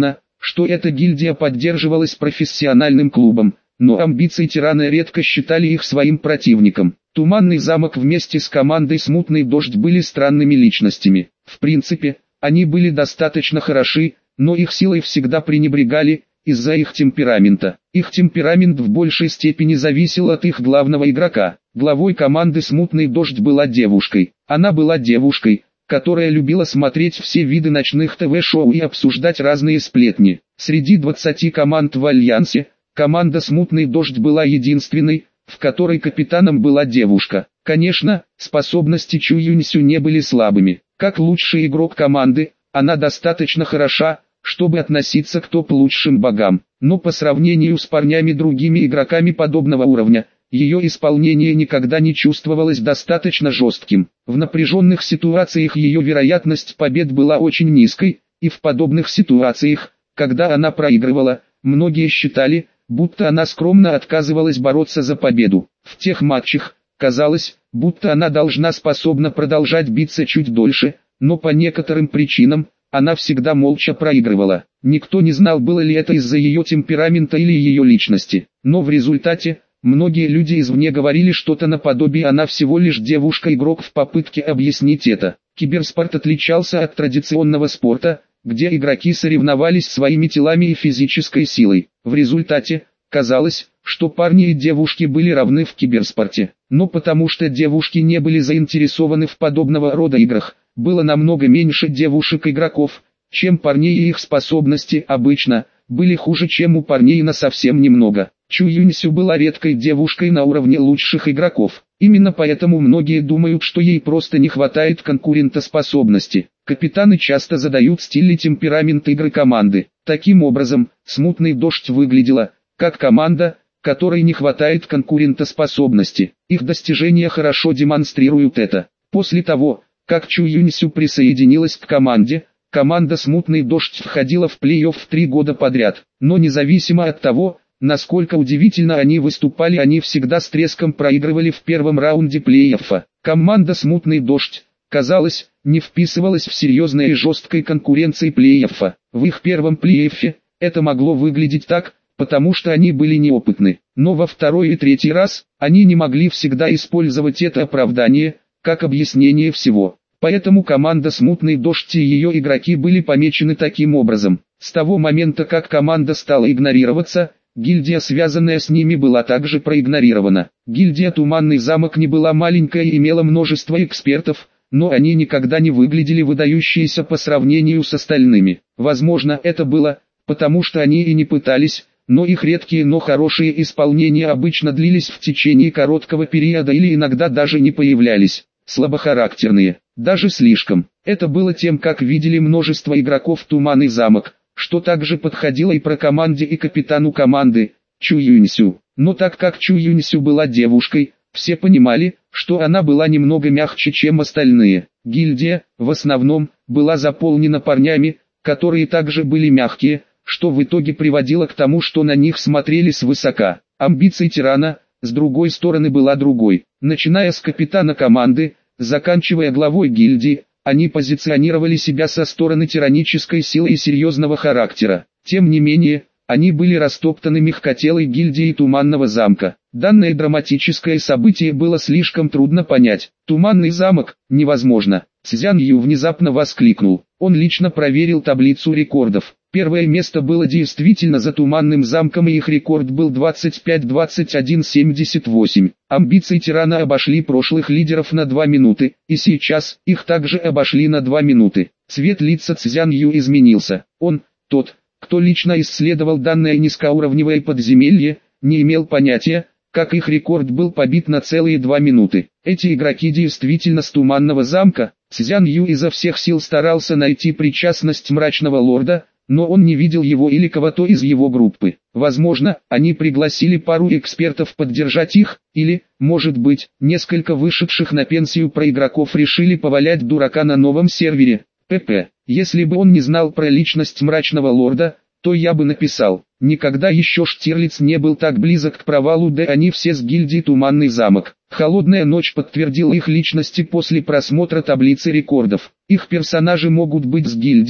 что эта гильдия поддерживалась профессиональным клубом, но амбиции тирана редко считали их своим противником. Туманный замок вместе с командой Смутный дождь были странными личностями. В принципе, они были достаточно хороши, но их силой всегда пренебрегали, из-за их темперамента. Их темперамент в большей степени зависел от их главного игрока. Главой команды Смутный дождь была девушкой. Она была девушкой, которая любила смотреть все виды ночных ТВ-шоу и обсуждать разные сплетни. Среди двадцати команд в Альянсе, команда Смутный дождь была единственной, в которой капитаном была девушка. Конечно, способности Чу Юньсю не были слабыми. Как лучший игрок команды, она достаточно хороша, чтобы относиться к топ-лучшим богам. Но по сравнению с парнями другими игроками подобного уровня, ее исполнение никогда не чувствовалось достаточно жестким. В напряженных ситуациях ее вероятность побед была очень низкой, и в подобных ситуациях, когда она проигрывала, многие считали, будто она скромно отказывалась бороться за победу. В тех матчах, казалось, будто она должна способна продолжать биться чуть дольше, но по некоторым причинам, она всегда молча проигрывала. Никто не знал, было ли это из-за ее темперамента или ее личности. Но в результате, многие люди извне говорили что-то наподобие «она всего лишь девушка-игрок» в попытке объяснить это. Киберспорт отличался от традиционного спорта, где игроки соревновались своими телами и физической силой. В результате, казалось, что парни и девушки были равны в киберспорте. Но потому что девушки не были заинтересованы в подобного рода играх, было намного меньше девушек-игроков, чем парней, и их способности обычно были хуже, чем у парней, на совсем немного. Чу Юньсю была редкой девушкой на уровне лучших игроков. Именно поэтому многие думают, что ей просто не хватает конкурентоспособности. Капитаны часто задают стиль и темперамент игры команды. Таким образом, Смутный дождь выглядела как команда, которой не хватает конкурентоспособности. Их достижения хорошо демонстрируют это. После того, как Чу Юньсю присоединилась к команде, команда Смутный дождь входила в плей-офф три года подряд. Но независимо от того, насколько удивительно они выступали, они всегда с треском проигрывали в первом раунде плей-оффа. Команда Смутный дождь, казалось, не вписывалась в серьезной и жесткой конкуренции плей-оффа. В их первом плей-оффе это могло выглядеть так, потому что они были неопытны. Но во второй и третий раз, они не могли всегда использовать это оправдание, как объяснение всего. Поэтому команда Смутный дождь и ее игроки были помечены таким образом. С того момента, как команда стала игнорироваться, гильдия, связанная с ними, была также проигнорирована. Гильдия Туманный замок не была маленькая и имела множество экспертов, но они никогда не выглядели выдающиеся по сравнению с остальными. Возможно, это было, потому что они и не пытались, но их редкие, но хорошие исполнения обычно длились в течение короткого периода или иногда даже не появлялись. Слабохарактерные, даже слишком. Это было тем, как видели множество игроков Туманный замок, что также подходило и про команде и капитану команды, Чу Юньсю. Но так как Чу Юньсю была девушкой, все понимали, что она была немного мягче, чем остальные. Гильдия, в основном, была заполнена парнями, которые также были мягкие, что в итоге приводило к тому, что на них смотрели свысока. Амбиции тирана, с другой стороны, была другой. Начиная с капитана команды, заканчивая главой гильдии, они позиционировали себя со стороны тиранической силы и серьезного характера. Тем не менее, они были растоптаны мягкотелой гильдией Туманного замка. Данное драматическое событие было слишком трудно понять. Туманный замок, невозможно. Цзян Ю внезапно воскликнул. Он лично проверил таблицу рекордов. Первое место было действительно за Туманным замком, и их рекорд был двадцать пять двадцать один семьдесят восемь. Амбиции тирана обошли прошлых лидеров на два минуты, и сейчас их также обошли на два минуты. Цвет лица Цзян Ю изменился. Он, тот, кто лично исследовал данное низкоуровневое подземелье, не имел понятия, как их рекорд был побит на целые два минуты. Эти игроки действительно с Туманного замка. Цзян Ю изо всех сил старался найти причастность Мрачного Лорда, но он не видел его или кого-то из его группы. Возможно, они пригласили пару экспертов поддержать их, или, может быть, несколько вышедших на пенсию проигроков решили повалять дурака на новом сервере. ПП. Если бы он не знал про личность Мрачного Лорда, то я бы написал: никогда еще Штирлиц не был так близок к провалу, да они все с гильдии Туманный замок. Холодная ночь подтвердила их личности после просмотра таблицы рекордов. Их персонажи могут быть с гильдии,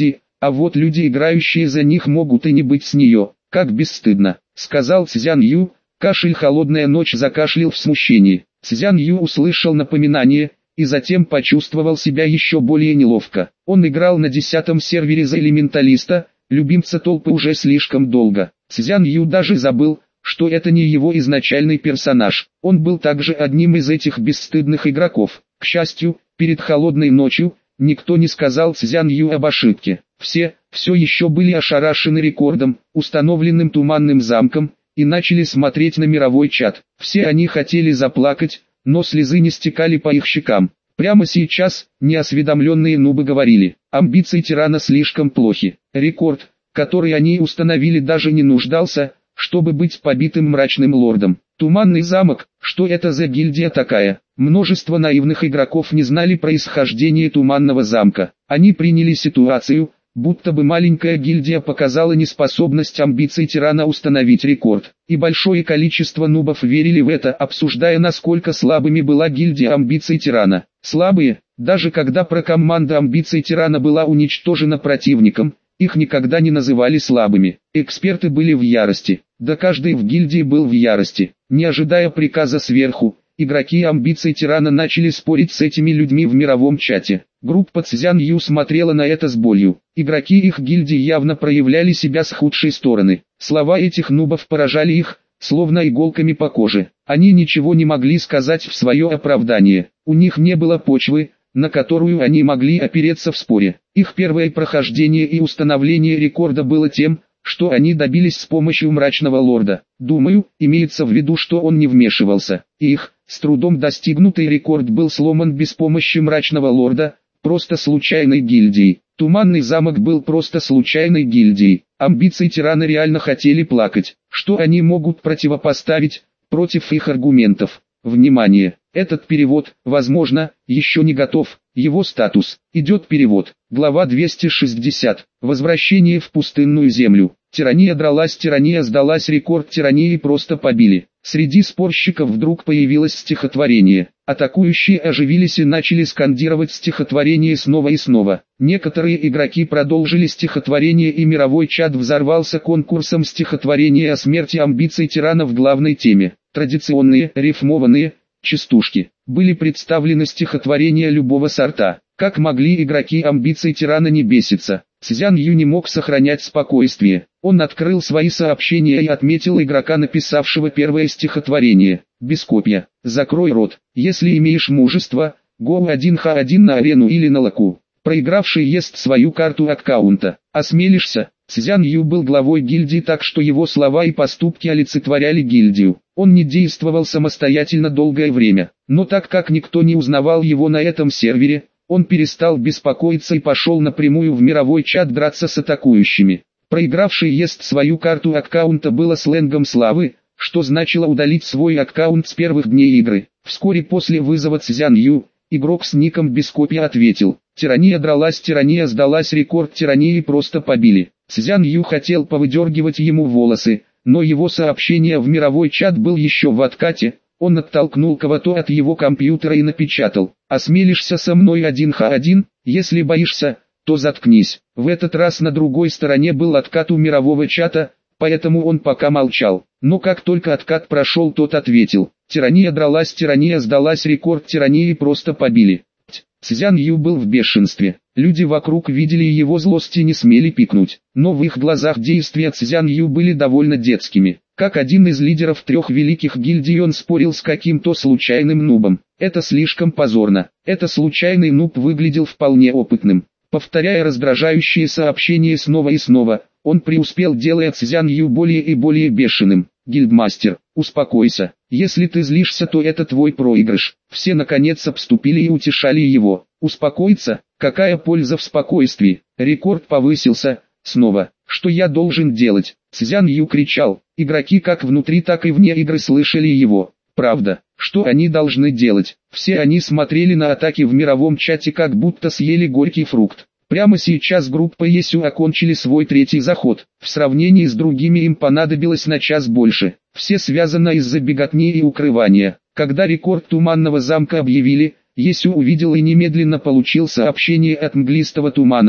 а вот люди, играющие за них, могут и не быть с нее. Как бесстыдно, сказал Цзян Ю. Кашель, холодная ночь, закашлял в смущении. Цзян Ю услышал напоминание и затем почувствовал себя еще более неловко. Он играл на десятом сервере за элементалиста, любимца толпы, уже слишком долго. Цзян Ю даже забыл, что это не его изначальный персонаж. Он был также одним из этих бесстыдных игроков. К счастью, перед холодной ночью никто не сказал Цзян Ю об ошибке. Все, все еще были ошарашены рекордом, установленным Туманным замком, и начали смотреть на мировой чат. Все они хотели заплакать, но слезы не стекали по их щекам. Прямо сейчас, неосведомленные нубы говорили, амбиции тирана слишком плохи. Рекорд, который они установили, даже не нуждался, чтобы быть побитым мрачным лордом. Туманный замок, что это за гильдия такая? Множество наивных игроков не знали происхождения Туманного замка. Они приняли ситуацию, будто бы маленькая гильдия показала неспособность амбиций тирана установить рекорд. И большое количество нубов верили в это, обсуждая, насколько слабыми была гильдия амбиций тирана. Слабые, даже когда прокоманда амбиций тирана была уничтожена противником, их никогда не называли слабыми. Эксперты были в ярости, да каждый в гильдии был в ярости. Не ожидая приказа сверху, игроки амбиций тирана начали спорить с этими людьми в мировом чате. Группа Цзян Ю смотрела на это с болью. Игроки их гильдии явно проявляли себя с худшей стороны. Слова этих нубов поражали их, словно иголками по коже. Они ничего не могли сказать в свое оправдание. У них не было почвы, на которую они могли опереться в споре. Их первое прохождение и установление рекорда было тем, что они добились с помощью Мрачного Лорда. Думаю, имеется в виду, что он не вмешивался. Их, с трудом достигнутый рекорд был сломан без помощи Мрачного Лорда, просто случайной гильдией. Туманный замок был просто случайной гильдией. Амбиции тирана реально хотели плакать. Что они могут противопоставить против их аргументов? Внимание! Этот перевод, возможно, еще не готов. Его статус. Идет перевод. Глава двести шестьдесят. Возвращение в пустынную землю. Тирания дралась, тирания сдалась, рекорд тирании просто побили. Среди спорщиков вдруг появилось стихотворение. Атакующие оживились и начали скандировать стихотворение снова и снова. Некоторые игроки продолжили стихотворение, и мировой чат взорвался конкурсом стихотворения о смерти амбиций тирана в главной теме. Традиционные, рифмованные частушки. Были представлены стихотворения любого сорта. Как могли игроки амбиций тирана не беситься? Цзян Ю не мог сохранять спокойствие. Он открыл свои сообщения и отметил игрока, написавшего первое стихотворение. Без копья. Закрой рот. Если имеешь мужество, го один ха один на арену или на лаку. Проигравший ест свою карту аккаунта. Осмелишься? Цзян Ю был главой гильдии, так что его слова и поступки олицетворяли гильдию. Он не действовал самостоятельно долгое время, но так как никто не узнавал его на этом сервере, он перестал беспокоиться и пошел напрямую в мировой чат драться с атакующими. Проигравший ест свою карту аккаунта было сленгом славы, что значило удалить свой аккаунт с первых дней игры. Вскоре после вызова Цзян Ю, игрок с ником без копья ответил: «Тирания дралась, тирания сдалась, рекорд тирании просто побили». Цзян Ю хотел повыдергивать ему волосы, но его сообщение в мировой чат был еще в откате. Он оттолкнул кого-то от его компьютера и напечатал: «Осмелишься со мной один ха один, если боишься, то заткнись». В этот раз на другой стороне был откат у мирового чата, поэтому он пока молчал. Но как только откат прошел, тот ответил: «Тирания дралась, тирания сдалась, рекорд тирании просто побили». Цзян Ю был в бешенстве. Люди вокруг видели его злость и не смели пикнуть. Но в их глазах действия Цзян Ю были довольно детскими. Как один из лидеров трех великих гильдий, он спорил с каким-то случайным нубом. Это слишком позорно. Это случайный нуб выглядел вполне опытным. Повторяя раздражающие сообщения снова и снова, он преуспел, делая Цзян Ю более и более бешеным. «Гильдмастер, успокойся. Если ты злишься, то это твой проигрыш». Все наконец обступили и утешали его. «Успокоиться? Какая польза в спокойствии? Рекорд повысился. Снова. Что я должен делать?» Цзян Ю кричал. Игроки как внутри, так и вне игры слышали его. Правда, что они должны делать? Все они смотрели на атаки в мировом чате, как будто съели горький фрукт. Прямо сейчас группа Есю окончили свой третий заход. В сравнении с другими им понадобилось на час больше. Все связано из-за беготни и укрывания. Когда рекорд Туманного замка объявили, Есю увидел и немедленно получил сообщение от Мглистого Тумана.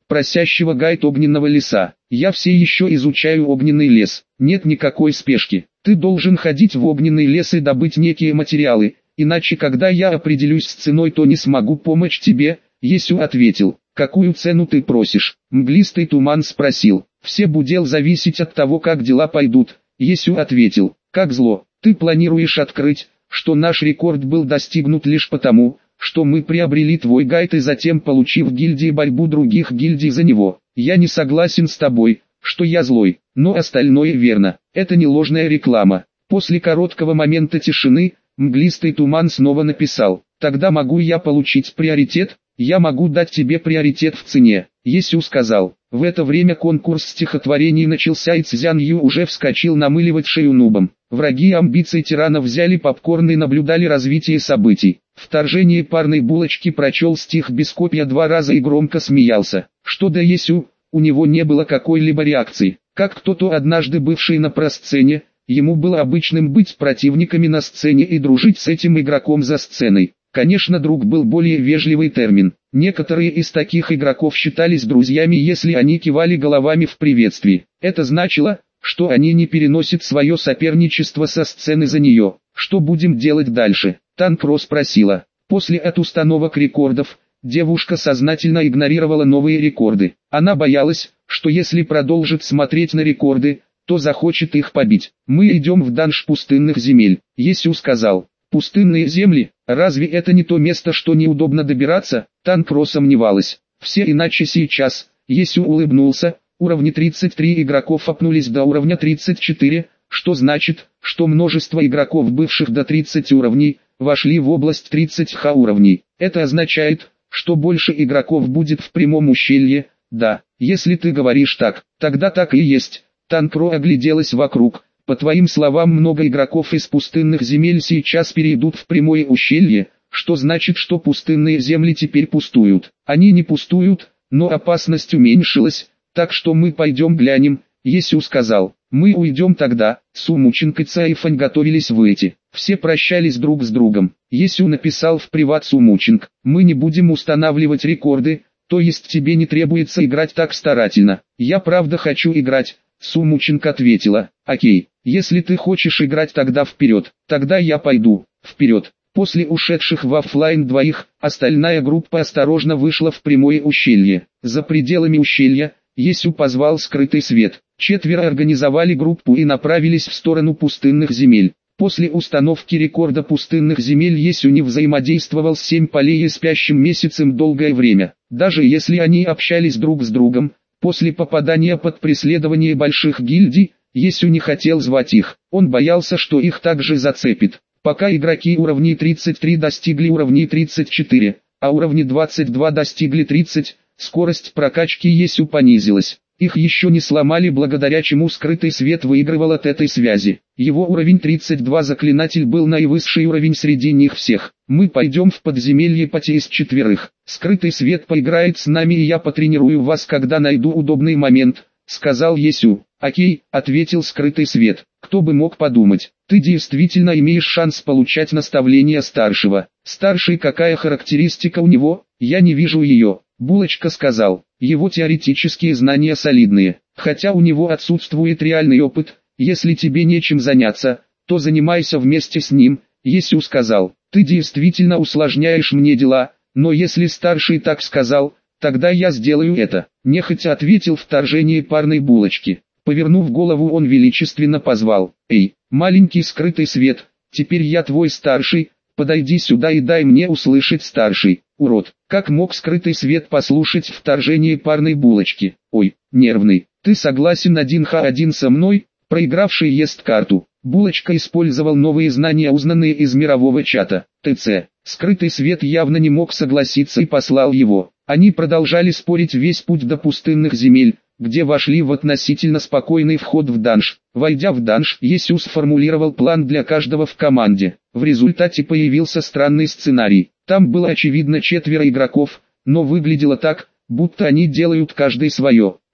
просящего гайд огненного леса. Я все еще изучаю огненный лес. Нет никакой спешки. Ты должен ходить в огненный лес и добыть некие материалы, иначе когда я определюсь с ценой, то не смогу помочь тебе. Есю ответил. Какую цену ты просишь? Мглистый туман спросил. Все будет зависеть от того, как дела пойдут. Есю ответил. Как зло. Ты планируешь открыть, что наш рекорд был достигнут лишь потому, что мы приобрели твой гайд и затем, получив в гильдии борьбу других гильдий за него. Я не согласен с тобой, что я злой, но остальное верно. Это не ложная реклама. После короткого момента тишины, мглистый туман снова написал. Тогда могу я получить приоритет? Я могу дать тебе приоритет в цене. Есю сказал. В это время конкурс стихотворений начался, и Цзян Ю уже вскочил намыливать шею нубам. Враги амбиций тирана взяли попкорн и наблюдали развитие событий. Вторжение парной булочки прочел стих без копья два раза и громко смеялся. Что до Есю, у него не было какой-либо реакции. Как кто-то однажды бывший на просцене, ему было обычным быть противниками на сцене и дружить с этим игроком за сценой. Конечно, друг был более вежливый термин. Некоторые из таких игроков считались друзьями, если они кивали головами в приветствии. Это значило, что они не переносят свое соперничество со сцены за нее. Что будем делать дальше? Танкро спросила. После от установок рекордов, девушка сознательно игнорировала новые рекорды. Она боялась, что если продолжит смотреть на рекорды, то захочет их побить. Мы идем в данж пустынных земель. Есю сказал. Пустынные земли, разве это не то место, что неудобно добираться? Танкро сомневалась. Все иначе сейчас. Есю улыбнулся. Уровни тридцать три игроков опнулись до уровня тридцать четыре, что значит, что множество игроков, бывших до тридцати уровней, вошли в область тридцати ха уровней. Это означает, что больше игроков будет в прямом ущелье. Да, если ты говоришь так, тогда так и есть. Танкро огляделась вокруг. По твоим словам, много игроков из пустынных земель сейчас перейдут в прямое ущелье, что значит, что пустынные земли теперь пустуют. Они не пустуют, но опасность уменьшилась, так что мы пойдем глянем. Есю сказал. Мы уйдем тогда. Сумученко и Цаифань готовились выйти. Все прощались друг с другом. Есю написал в приват Сумученко. Мы не будем устанавливать рекорды, то есть тебе не требуется играть так старательно. Я правда хочу играть. Сумученко ответила. Окей, если ты хочешь играть, тогда вперед. Тогда я пойду. Вперед. После ушедших в оффлайн двоих, остальная группа осторожно вышла в прямое ущелье. За пределами ущелья, Есю позвал скрытый свет. Четверо организовали группу и направились в сторону пустынных земель. После установки рекорда пустынных земель Есю не взаимодействовал с семь полей и спящим месяцем долгое время. Даже если они общались друг с другом, после попадания под преследование больших гильдий, Есю не хотел звать их. Он боялся, что их также зацепит. Пока игроки уровней тридцать три достигли уровней тридцать четыре, а уровни двадцать два достигли тридцать, скорость прокачки Есю понизилась. Их еще не сломали, благодаря чему скрытый свет выигрывал от этой связи. Его уровень тридцать два заклинатель был наивысший уровень среди них всех. Мы пойдем в подземелье пати из четверых. Скрытый свет поиграет с нами, и я потренирую вас, когда найду удобный момент, сказал Есю. Окей, ответил скрытый свет. Кто бы мог подумать, ты действительно имеешь шанс получать наставления старшего. Старший, какая характеристика у него? Я не вижу ее. Булочка сказал. Его теоретические знания солидные, хотя у него отсутствует реальный опыт. Если тебе нечем заняться, то занимайся вместе с ним. Есю сказал. Ты действительно усложняешь мне дела, но если старший так сказал, тогда я сделаю это. Нехотя ответил вторжение парной булочки. Повернув голову, он величественно позвал. Эй, маленький скрытый свет, теперь я твой старший, подойди сюда и дай мне услышать старший. Урод, как мог скрытый свет послушать вторжение парной булочки? Ой, нервный, ты согласен один ха один со мной? Проигравший ест карту. Булочка использовал новые знания, узнанные из мирового чата. ТЦ. Скрытый свет явно не мог согласиться и послал его. Они продолжали спорить весь путь до пустынных земель, где вошли в относительно спокойный вход в данж. Войдя в данж, Есю сформулировал план для каждого в команде. В результате появился странный сценарий. Там было очевидно четверо игроков, но выглядело так, будто они делают каждый свое.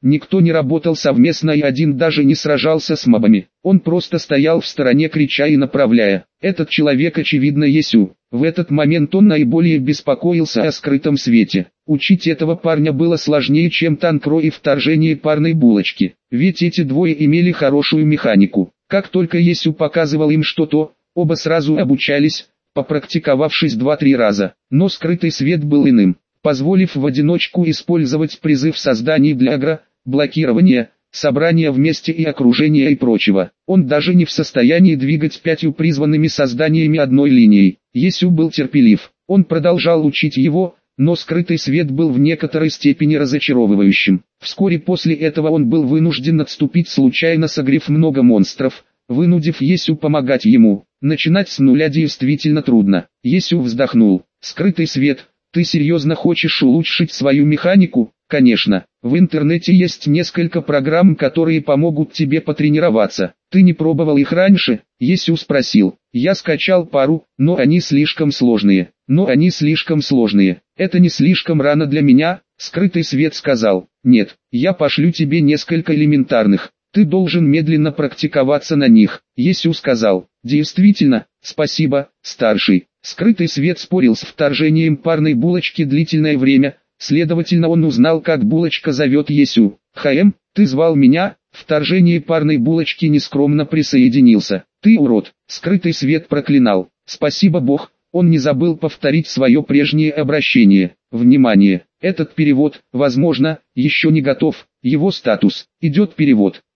Никто не работал совместно и один даже не сражался с мобами. Он просто стоял в стороне, крича и направляя. Этот человек очевидно Есю. В этот момент он наиболее беспокоился о скрытом свете. Учить этого парня было сложнее, чем Танкро и вторжение парной булочки. Ведь эти двое имели хорошую механику. Как только Есю показывал им что-то, оба сразу обучались, попрактиковавшись два-три раза. Но скрытый свет был иным. Позволив в одиночку использовать призыв созданий для агро, блокирования, собрания вместе и окружения и прочего. Он даже не в состоянии двигать пятью призванными созданиями одной линией. Есю был терпелив. Он продолжал учить его, но скрытый свет был в некоторой степени разочаровывающим. Вскоре после этого он был вынужден отступить, случайно согрев много монстров, вынудив Есю помогать ему. Начинать с нуля действительно трудно. Есю вздохнул. Скрытый свет, ты серьезно хочешь улучшить свою механику? Конечно. В интернете есть несколько программ, которые помогут тебе потренироваться. Ты не пробовал их раньше? Есю спросил. Я скачал пару, но они слишком сложные. Но они слишком сложные. Это не слишком рано для меня? Скрытый свет сказал. Нет, я пошлю тебе несколько элементарных. Ты должен медленно практиковаться на них. Есю сказал. Действительно, спасибо, старший. Скрытый свет спорил с вторжением парной булочки длительное время, следовательно он узнал, как булочка зовет Есю. «Хаэм, ты звал меня?» Вторжение парной булочки нескромно присоединился. «Ты урод!» Скрытый свет проклинал. «Спасибо Бог!» Он не забыл повторить свое прежнее обращение. Внимание! Этот перевод, возможно, еще не готов. Его статус. Идет перевод.